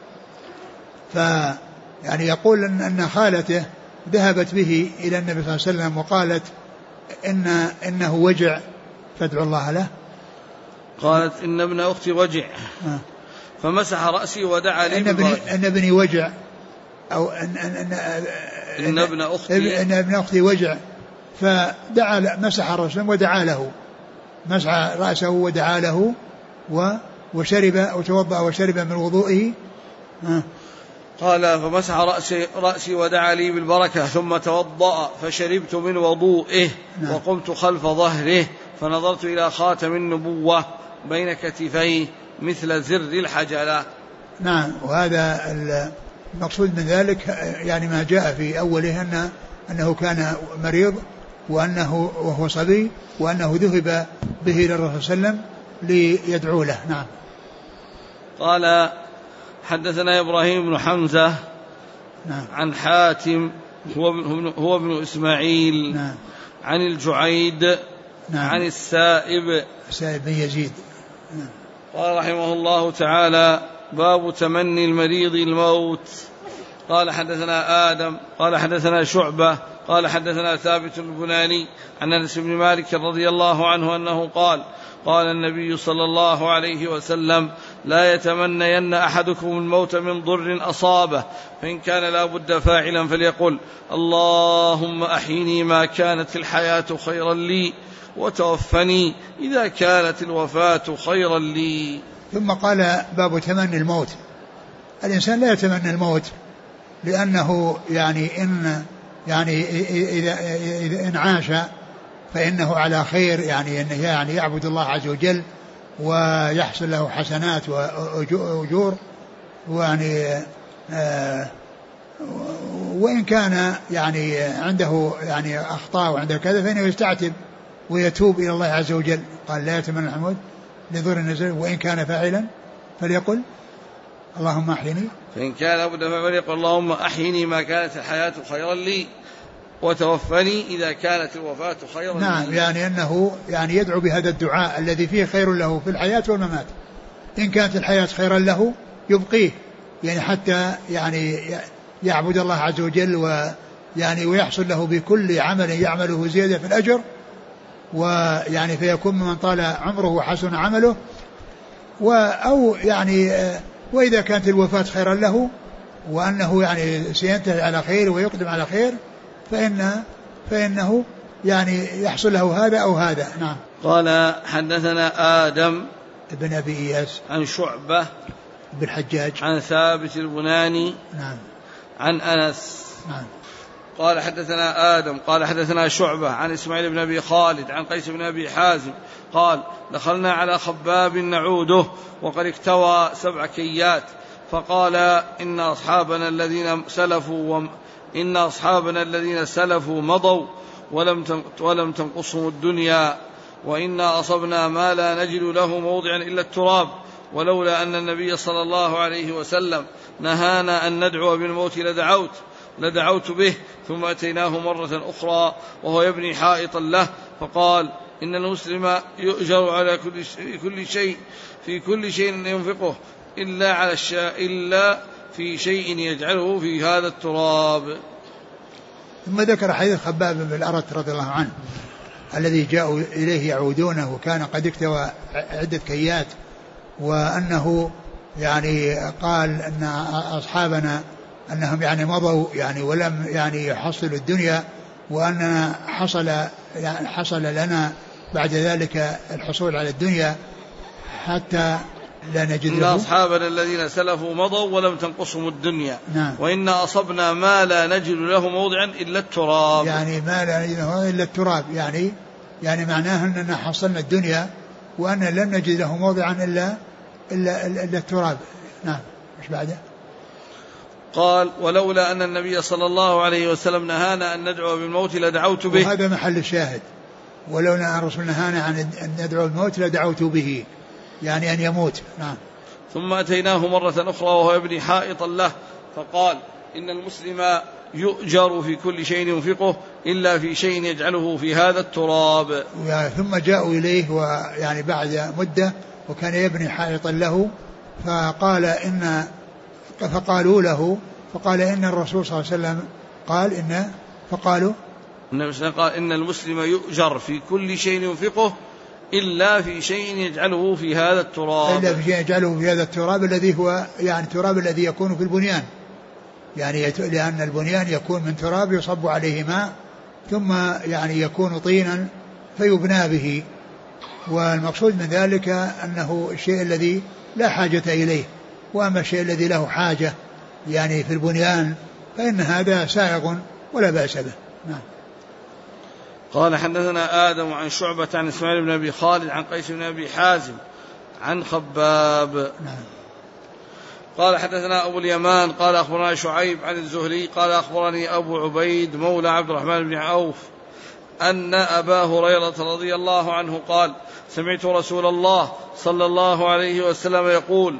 يعني يقول أن خالته ذهبت به إلى النبي صلى الله عليه وسلم وقالت إنه وجع فادعوا الله له. قالت إن ابن أختي وجع فمسح رأسي ودعا لي بالبركة. إن ابني وجع أو إن ابن أختي وجع فدعا مسح الرسول ودعا له، مسح رأسه ودعا له وشرب وتوضأ وشرب من وضوئه. قال فمسح رأسي ودعا لي بالبركة ثم توضأ فشربت من وضوئه وقمت خلف ظهره فنظرت إلى خاتم النبوة بين كتفيه مثل زر الحجلة. نعم. وهذا المقصود من ذلك يعني ما جاء في أوله أنه كان مريض وهو صبي وأنه ذهب به إلى الرسول صلى الله عليه وسلم ليدعو له. نعم. قال حدثنا إبراهيم بن حمزة نعم. عن حاتم هو ابن إسماعيل نعم. عن الجعيد نعم. عن السائب بن يزيد. نعم. قال رحمه الله تعالى باب تمني المريض الموت. قال حدثنا آدم قال حدثنا شعبة قال حدثنا ثابت البناني عن أنس بن مالك رضي الله عنه أنه قال النبي صلى الله عليه وسلم لا يتمنين أحدكم الموت من ضر أصابه، فإن كان لا بد فاعلا فليقل اللهم أحيني ما كانت الحياة خيرا لي وتوفني إذا كانت الوفاة خيرا لي. ثم قال باب تمني الموت. الإنسان لا يتمنى الموت لأنه إذا إن عاش فإنه على خير، يعني يعبد الله عز وجل ويحصل له حسنات وأجور، وإن كان عنده أخطاء وعنده كذا فإنه يستعتب ويتوب إلى الله عز وجل. قال لا يتمنى الموت لضر نزل، وإن كان فاعلا فليقل اللهم أحيني، فإن كان لابد فليقل اللهم أحيني ما كانت الحياة خيرا لي وتوفني إذا كانت الوفاة خيرا لي. نعم. يعني أنه يدعو بهذا الدعاء الذي فيه خير له في الحياة والممات. إن كانت الحياة خيرا له يبقيه، حتى يعبد الله عز وجل ويحصل له بكل عمل يعمله زيادة في الأجر، فيكون من طال عمره وحسن عمله، وإذا كانت الوفاة خيرا له وأنه سينتهي على خير ويقدم على خير فإنه يحصل له هذا أو هذا. نعم. قال حدثنا آدم ابن أبي إياس عن شعبة بن الحجاج عن ثابت البناني نعم عن أنس نعم. قال حدثنا آدم قال حدثنا شعبة عن إسماعيل بن أبي خالد عن قيس بن أبي حازم قال دخلنا على خباب نعوده وقد اكتوى 7 كيات، فقال إن أصحابنا الذين سلفوا مضوا ولم تنقصهم الدنيا، وإنا أصبنا ما لا نجد له موضعا إلا التراب، ولولا أن النبي صلى الله عليه وسلم نهانا أن ندعو بالموت لدعوت به. ثم أتيناه مرة أخرى وهو يبني حائطا له، فقال إن المسلم يؤجر على كل شيء في كل شيء ينفقه إلا في شيء يجعله في هذا التراب. ثم ذكر حديث خباب بن الأرت رضي الله عنه الذي جاءوا إليه يعودونه وكان قد اكتوى عدة كيات، وأنه قال أن أصحابنا أنهم يعني مضوا يعني ولم يعني يحصلوا الدنيا، وأننا حصل لنا بعد ذلك الحصول على الدنيا حتى لا نجد له. إن أصحابنا الذين سلفوا مضوا ولم تنقصهم الدنيا. نعم. وإنا أصبنا ما لا نجد له موضعا إلا التراب. يعني ما لا نجد له موضعا إلا التراب، يعني معناه أننا حصلنا الدنيا وأن لم نجد له موضعا إلا التراب. نعم. مش بعده؟ قال ولولا أن النبي صلى الله عليه وسلم نهانا أن ندعو بالموت لدعوت به. وهذا محل الشاهد، ولولا أن الرسول نهانا عن أن ندعو بالموت لدعوت به، يعني أن يموت. نعم. ثم أتيناه مرة أخرى وهو يبني حائطا له فقال إن المسلم يؤجر في كل شيء ينفقه إلا في شيء يجعله في هذا التراب. ثم جاءوا إليه ويعني بعد مدة وكان يبني حائطا له، فقالوا له فقال إن الرسول صلى الله عليه وسلم قال فقالوا إن المسلم يؤجر في كل شيء ينفقه إلا في شيء يجعله في هذا التراب. إلا في شيء يجعله في هذا التراب الذي هو يعني التراب الذي يكون في البنيان، يعني لأن البنيان يكون من تراب يصب عليه ماء ثم يعني يكون طينا فيبنى به، والمقصود من ذلك أنه الشيء الذي لا حاجة إليه، وأما الشيء الذي له حاجة يعني في البنيان فإن هذا سائغ ولا بأس به. نعم. قال حدثنا آدم عن شعبة عن إسماعيل بن أبي خالد عن قيس بن أبي حازم عن خباب. نعم. قال حدثنا أبو اليمان قال أخبرنا شعيب عن الزهري قال أخبرني أبو عبيد مولى عبد الرحمن بن عوف أن أبا هريرة رضي الله عنه قال سمعت رسول الله صلى الله عليه وسلم يقول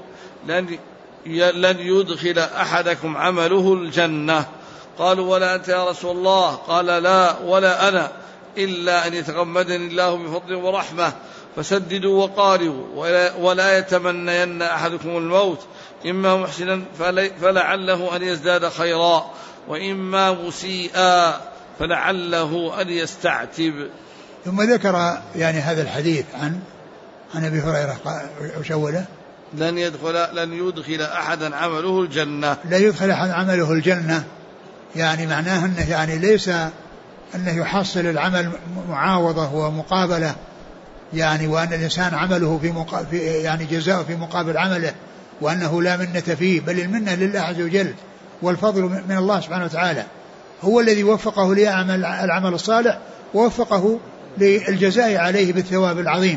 لن يدخل أحدكم عمله الجنة. قالوا ولا أنت يا رسول الله؟ قال لا ولا أنا إلا أن يتغمدني الله بفضل ورحمة فسددوا وقاربوا ولا يتمنين أحدكم الموت إما محسنا فلعله أن يزداد خيرا وإما مسيئا فلعله أن يستعتب. ثم ذكر يعني هذا الحديث عن أبي هريرة وشوله لن يدخل أحدا عمله الجنة. لا يدخل أحد عمله الجنة، يعني معناه أنه يعني ليس أنه يحصل العمل معاوضة ومقابلة، يعني وأن الإنسان عمله في يعني جزاءه في مقابل عمله، وأنه لا منة فيه، بل المنة لله عز وجل والفضل من الله سبحانه وتعالى، هو الذي وفقه ليعمل العمل الصالح ووفقه للجزاء عليه بالثواب العظيم.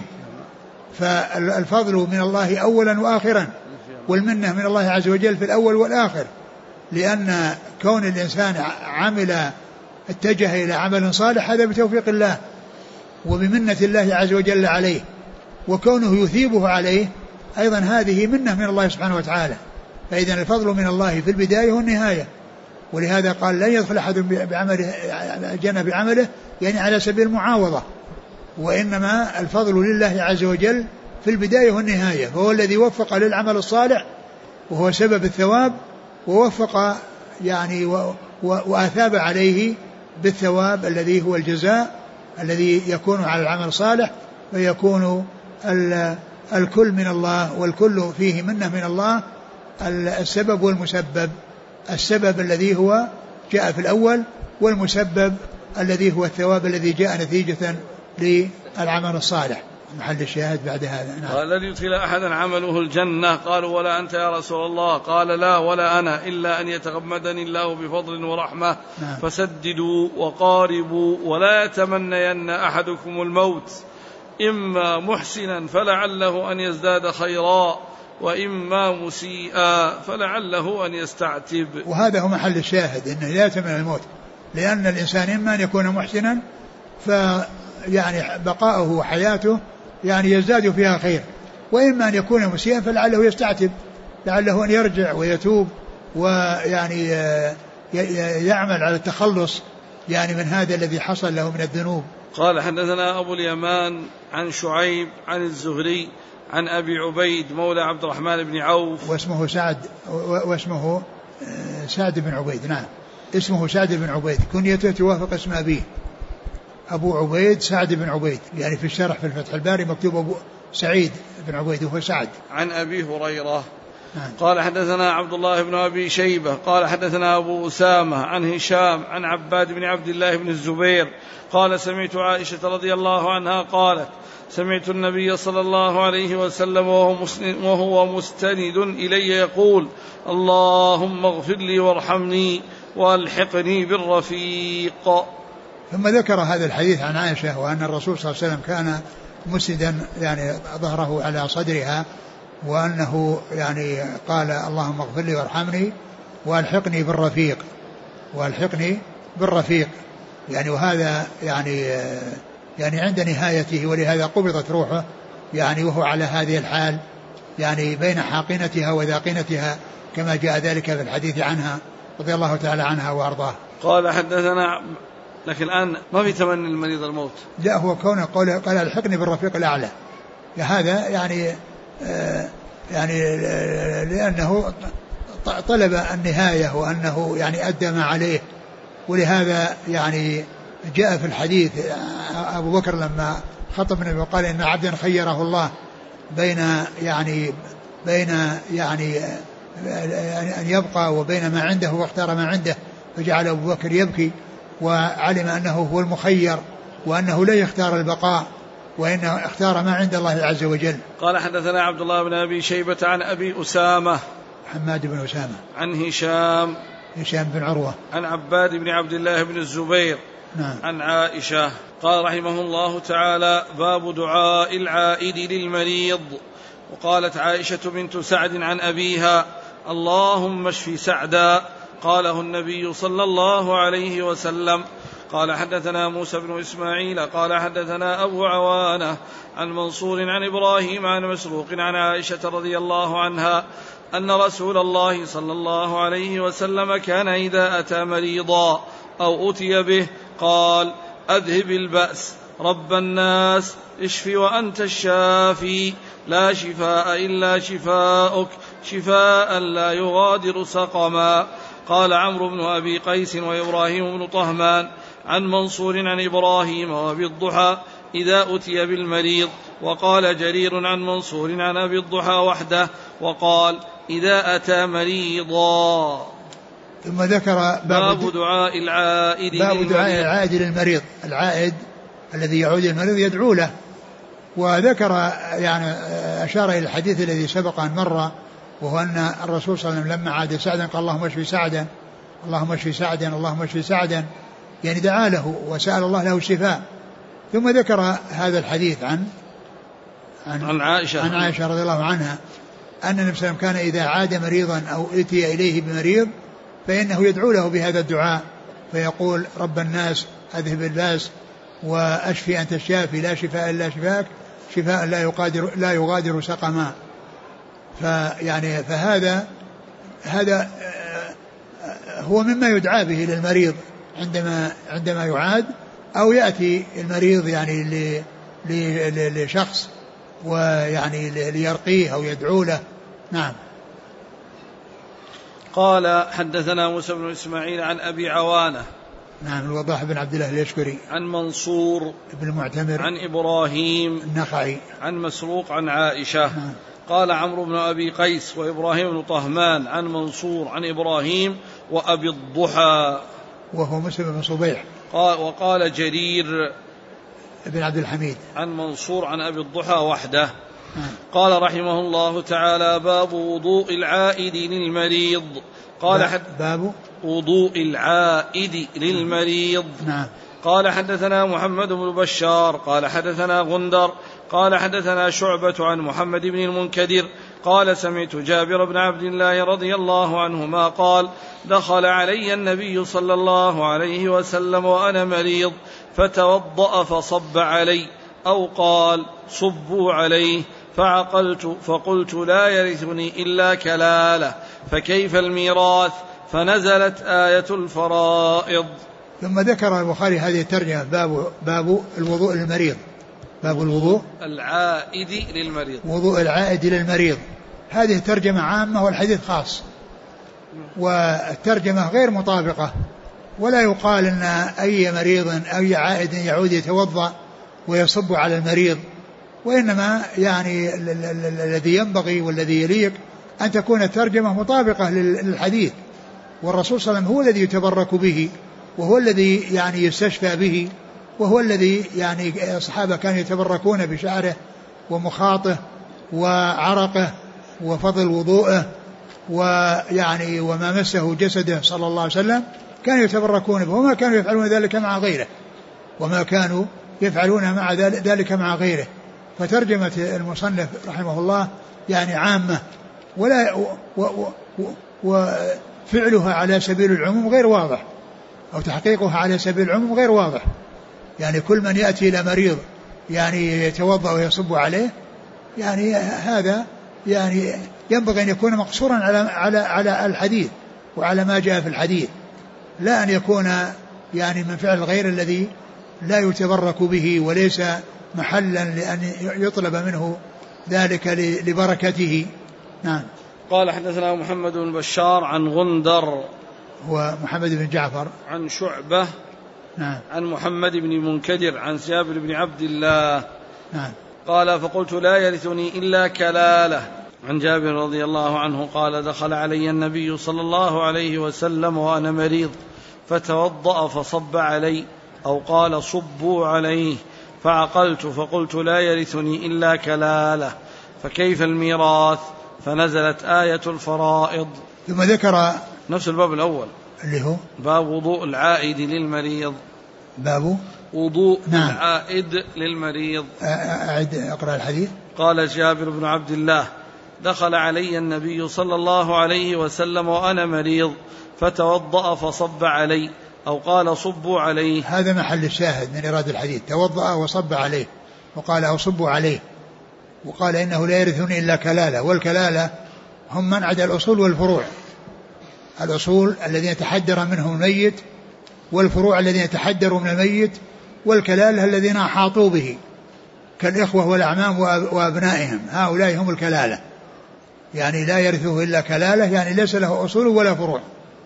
فالفضل من الله أولا وآخرا، والمنة من الله عز وجل في الأول والآخر، لأن كون الإنسان اتجه إلى عمل صالح هذا بتوفيق الله وبمنة الله عز وجل عليه، وكونه يثيبه عليه أيضا هذه منة من الله سبحانه وتعالى. فإذا الفضل من الله في البداية والنهاية، ولهذا قال لن يدخل أحد بعمله الجنة بعمله يعني على سبيل المعاوضة، وإنما الفضل لله عز وجل في البداية والنهاية، فهو الذي وفق للعمل الصالح وهو سبب الثواب، ووفق يعني وأثاب عليه بالثواب الذي هو الجزاء الذي يكون على العمل الصالح، فيكون الكل من الله، والكل فيه منة من الله، السبب والمسبب، السبب الذي هو جاء في الأول، والمسبب الذي هو الثواب الذي جاء نتيجة للعمل الصالح. محل الشاهد بعد هذا. نعم. قال لن يدخل أحدا عمله الجنة. قالوا ولا أنت يا رسول الله؟ قال لا ولا أنا إلا أن يتغمدني الله بفضل ورحمة. نعم. فسددوا وقاربوا ولا يتمنين أحدكم الموت إما محسنا فلعله أن يزداد خيرا وإما مسيئا فلعله أن يستعتب. وهذا هو محل الشاهد، أنه لا يتمنى الموت، لأن الإنسان إما أن يكون محسنا يعني بقاؤه وحياته يعني يزداد فيها خير، وإما أن يكون مسيئا فلعله يستعتب، لعله أن يرجع ويتوب ويعني يعمل على التخلص يعني من هذا الذي حصل له من الذنوب. قال حدثنا أبو اليمان عن شعيب عن الزهري عن أبي عبيد مولى عبد الرحمن بن عوف واسمه سعد بن عبيد. نعم. اسمه سعد بن عبيد، كنيته توافق اسم أبيه أبو عبيد سعد بن عبيد، يعني في الشرح في الفتح الباري مكتوب أبو سعيد بن عبيد وهو سعد. عن أبي هريرة. قال حدثنا عبد الله بن أبي شيبة قال حدثنا أبو أسامة عن هشام عن عباد بن عبد الله بن الزبير قال سمعت عائشة رضي الله عنها قالت سمعت النبي صلى الله عليه وسلم وهو مستند إلي يقول اللهم اغفر لي وارحمني والحقني بالرفيق. ثم ذكر هذا الحديث عن عائشة وأن الرسول صلى الله عليه وسلم كان مسندا يعني ظهره على صدرها وأنه يعني قال اللهم اغفر لي وارحمني والحقني بالرفيق والحقني بالرفيق يعني وهذا يعني عند نهايته ولهذا قبضت روحه يعني وهو على هذه الحال يعني بين حاقنتها وذاقنتها كما جاء ذلك في الحديث عنها رضي الله تعالى عنها وارضاه. قال حدثنا لكن الآن ما في تمني المريض الموت. لا هو كونه قال الحقني بالرفيق الأعلى هذا يعني لأنه طلب النهاية وأنه يعني أدى ما عليه ولهذا يعني جاء في الحديث أبو بكر لما خطب النبي وقال إن عبدا خيره الله بين أن يبقى وبين ما عنده واختار ما عنده فجعل أبو بكر يبكي وعلم أنه هو المخير وأنه لا يختار البقاء وإنه اختار ما عند الله عز وجل. قال حدثنا عبد الله بن أبي شيبة عن أبي أسامة حماد بن أسامة عن هشام بن عروة عن عباد بن عبد الله بن الزبير نعم. عن عائشة قال رحمه الله تعالى باب دعاء العائد للمريض. وقالت عائشة بنت سعد عن أبيها اللهم اشف سعدا قاله النبي صلى الله عليه وسلم. قال حدثنا موسى بن إسماعيل قال حدثنا أبو عوانة عن منصور عن إبراهيم عن مسروق عن عائشة رضي الله عنها أن رسول الله صلى الله عليه وسلم كان إذا أتى مريضا أو أتي به قال أذهب البأس رب الناس اشف وأنت الشافي لا شفاء إلا شفاؤك شفاء لا يغادر سقما. قال عمرو بن أبي قيس وإبراهيم بن طهمان عن منصور عن إبراهيم وأبي الضحى إذا أتي بالمريض. وقال جرير عن منصور عن أبي الضحى وحده وقال إذا أتى مريضا. ثم ذكر باب دعاء العائد للمريض. العائد الذي يعود المريض يدعو له. وذكر يعني أشار إلى الحديث الذي سبق أن مر وهو أن الرسول صلى الله عليه وسلم لما عاد سعدا قال اللهم اشف سعدا اللهم اشف سعدا اللهم اشف سعدا يعني دعا له وسأل الله له الشفاء. ثم ذكر هذا الحديث عن عائشة رضي الله عنها أن النبي صلى الله عليه وسلم كان إذا عاد مريضا أو أتي إليه بمريض فإنه يدعو له بهذا الدعاء فيقول رب الناس أذهب الباس وأشفي أنت الشافي لا شفاء إلا شفاك شفاء لا يغادر سقما. فهذا هو مما يدعى به للمريض عندما يعاد أو يأتي المريض يعني لشخص ويعني ليرقيه أو يدعو له. نعم. قال حدثنا موسى بن إسماعيل عن أبي عوانة نعم الوضاح بن عبد الله اليشكري عن منصور بن المعتمر عن إبراهيم النخعي عن مسروق عن عائشة. نعم. قال عمرو بن أبي قيس وإبراهيم بن طهمان عن منصور عن إبراهيم وأبي الضحى وهو مسلم بن صبيح. وقال جرير بن عبد الحميد عن منصور عن أبي الضحى وحده. قال رحمه الله تعالى باب وضوء العائد للمريض. قال باب وضوء العائد للمريض. نعم. قال حدثنا محمد بن بشار قال حدثنا غندر قال حدثنا شعبة عن محمد بن المنكدر قال سمعت جابر بن عبد الله رضي الله عنهما قال دخل علي النبي صلى الله عليه وسلم وأنا مريض فتوضأ فصب علي أو قال صبوا عليه فعقلت فقلت لا يرثني إلا كلالة فكيف الميراث فنزلت آية الفرائض. ثم ذكر البخاري هذه الترجمة باب الوضوء للمريض باب الوضوء العائد للمريض وضوء العائد للمريض. هذه ترجمة عامة والحديث خاص والترجمة غير مطابقة ولا يقال أن أي مريض أي عائد يعود يتوضأ ويصب على المريض وإنما يعني الذي ينبغي والذي يليق أن تكون الترجمة مطابقة للحديث، والرسول صلى الله عليه وسلم هو الذي يتبرك به، وهو الذي يعني يستشفى به، وهو الذي يعني الصحابة كانوا يتبركون بشعره ومخاطه وعرقه وفضل وضوءه، ويعني وما مسه جسده صلى الله عليه وسلم كانوا يتبركون به، وما كانوا يفعلون ذلك مع غيره، وما كانوا يفعلون مع ذلك مع غيره. فترجمة المصنف رحمه الله يعني عامة، ولا وفعلها على سبيل العموم غير واضح، أو تحقيقها على سبيل العموم غير واضح. يعني كل من يأتي إلى مريض يعني يتوضأ ويصب عليه، يعني هذا يعني ينبغي أن يكون مقصورا على الحديث وعلى ما جاء في الحديث، لا أن يكون يعني من فعل غير الذي لا يتبرك به وليس محلا لأن يطلب منه ذلك لبركته. نعم. قال حدثنا محمد بن بشار عن غندر هو محمد بن جعفر عن شعبة نعم عن محمد بن منكدر عن جابر بن عبد الله نعم قال فقلت لا يرثني إلا كلالة. عن جابر رضي الله عنه قال دخل علي النبي صلى الله عليه وسلم وأنا مريض فتوضأ فصب علي أو قال صبوا عليه فعقلت فقلت لا يرثني إلا كلالة فكيف الميراث؟ فنزلت آية الفرائض. ثم ذكر نفس الباب الأول اللي هو باب وضوء العائد للمريض. باب وضوء نعم. العائد للمريض. أعد أقرأ الحديث. قال جابر بن عبد الله دخل علي النبي صلى الله عليه وسلم وأنا مريض فتوضأ فصب علي أو قال صبوا عليه. هذا محل الشاهد من إرادة الحديث، توضأ وصب عليه وقال أو صبوا عليه، وقال إنه لا يرثني إلا كلالة. والكلالة هم من عدا الأصول والفروع، الأصول الذين يتحدر منهم الميت، والفروع الذين يتحدروا من الميت، والكلالة الذين أحاطوا به كالإخوة والأعمام وأبنائهم، هؤلاء هم الكلالة. يعني لا يرثه إلا كلالة، يعني ليس له أصول ولا فروع،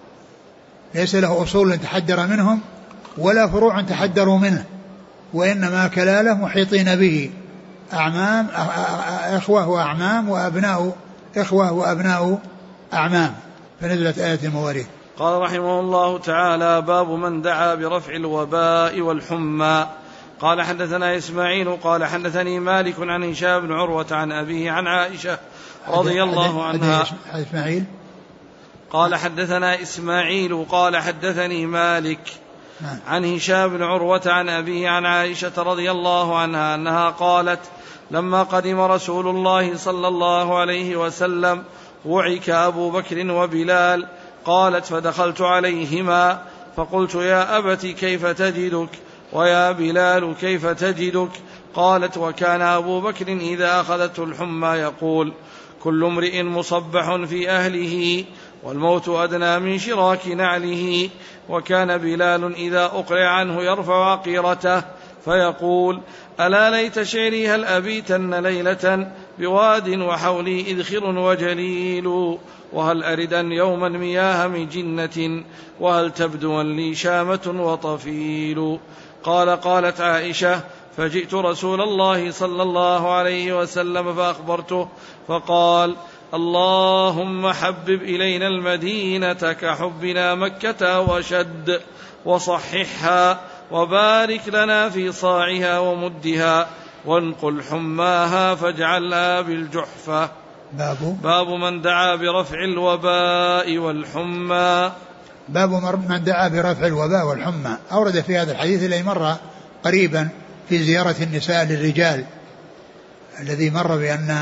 ليس له أصول تحدر منهم ولا فروع تحدروا منه، وإنما كلالة محيطين به، أعمام إخوة وأعمام وأبناء إخوة وأبناء أعمام. فنزلت آية المواريث. قال رحمه الله تعالى باب من دعا برفع الوباء والحمى. قال حدثنا إسماعيل قال حدثني مالك عن هشام بن عروة عن أبيه عن عائشة رضي الله عنها. إسماعيل قال حدثنا إسماعيل قال حدثني مالك عن هشام بن عروة عن أبيه عن عائشة رضي الله عنها أنها قالت لما قدم رسول الله صلى الله عليه وسلم وعك أبو بكر وبلال، قالت فدخلت عليهما فقلت يا أبت كيف تجدك ويا بلال كيف تجدك؟ قالت وكان أبو بكر إذا أخذته الحمى يقول كل امرئ مصبح في أهله والموت أدنى من شراك نعله. وكان بلال إذا أقرع عنه يرفع عقيرته فيقول ألا ليت شعري هل أبيتن ليلة بواد وحولي إذخر وجليل وهل أردن يوما مياه من جنة وهل تبدو لي شامة وطفيل. قالت عائشة فجئت رسول الله صلى الله عليه وسلم فأخبرته فقال اللهم حبب إلينا المدينة كحبنا مكة وشد وصححها وبارك لنا في صاعها ومدها وانقل حماها فاجعلها بالجحفة. باب من دعا برفع الوباء والحمى. باب من دعا برفع الوباء والحمى. أورد في هذا الحديث الذي مر قريبا في زيارة النساء للرجال، الذي مر بأن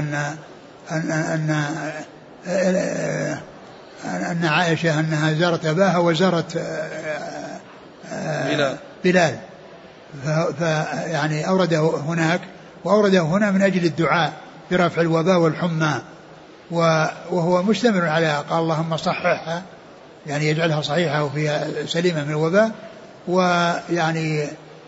أن عائشة أنها زارت أباها وزارت بلال، فيعني أورده هناك وأورده هنا من أجل الدعاء برفع الوباء والحمى، وهو مشتمل على قال اللهم صححها، يعني يجعلها صحيحة وفيها سليمة من الوباء، ويعني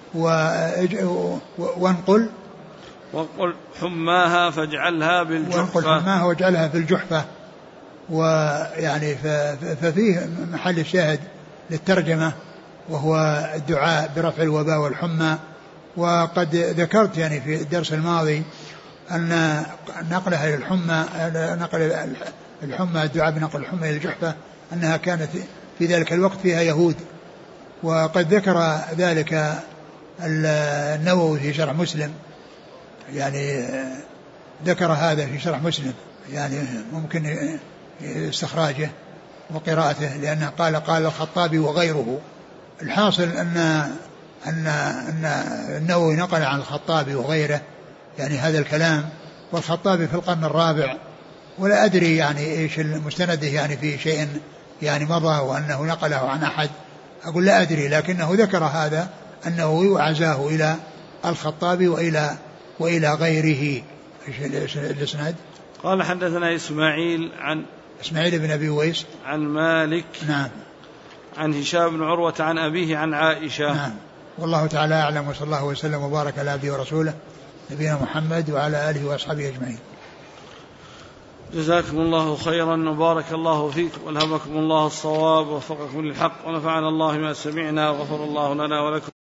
وانقل حماها فاجعلها بالجحفة، وانقل حماها واجعلها في الجحفة. ويعني ففيه محل الشاهد للترجمة وهو الدعاء برفع الوباء والحمى. وقد ذكرت يعني في الدرس الماضي أن نقلها إلى الحمى، نقل الحمى، الدعاء بنقل الحمى إلى الجحفة، أنها كانت في ذلك الوقت فيها يهود. وقد ذكر ذلك النووي في شرح مسلم، يعني ذكر هذا في شرح مسلم، يعني ممكن استخراجه وقراءته، لأنه قال الخطابي وغيره. الحاصل أن النووي نقل عن الخطابي وغيره يعني هذا الكلام، والخطابي في القرن الرابع، ولا أدري يعني إيش المستند يعني في شيء يعني مضى وأنه نقله عن أحد، أقول لا أدري، لكنه ذكر هذا النووي وعزاه إلى الخطابي وإلى غيره. إيش الإسناد؟ قال حدثنا إسماعيل بن أبي ويس عن مالك، نعم، عن هشام بن عروة عن أبيه عن عائشة، نعم. والله تعالى أعلم، وصلى الله وسلم وبارك على عبده ورسوله نبينا محمد وعلى آله وأصحابه أجمعين. جزاكم الله خيرا وبارك الله فيكم والهمكم الله الصواب ووفقكم للحق ونفعنا الله ما سمعنا وغفر الله لنا ولكم.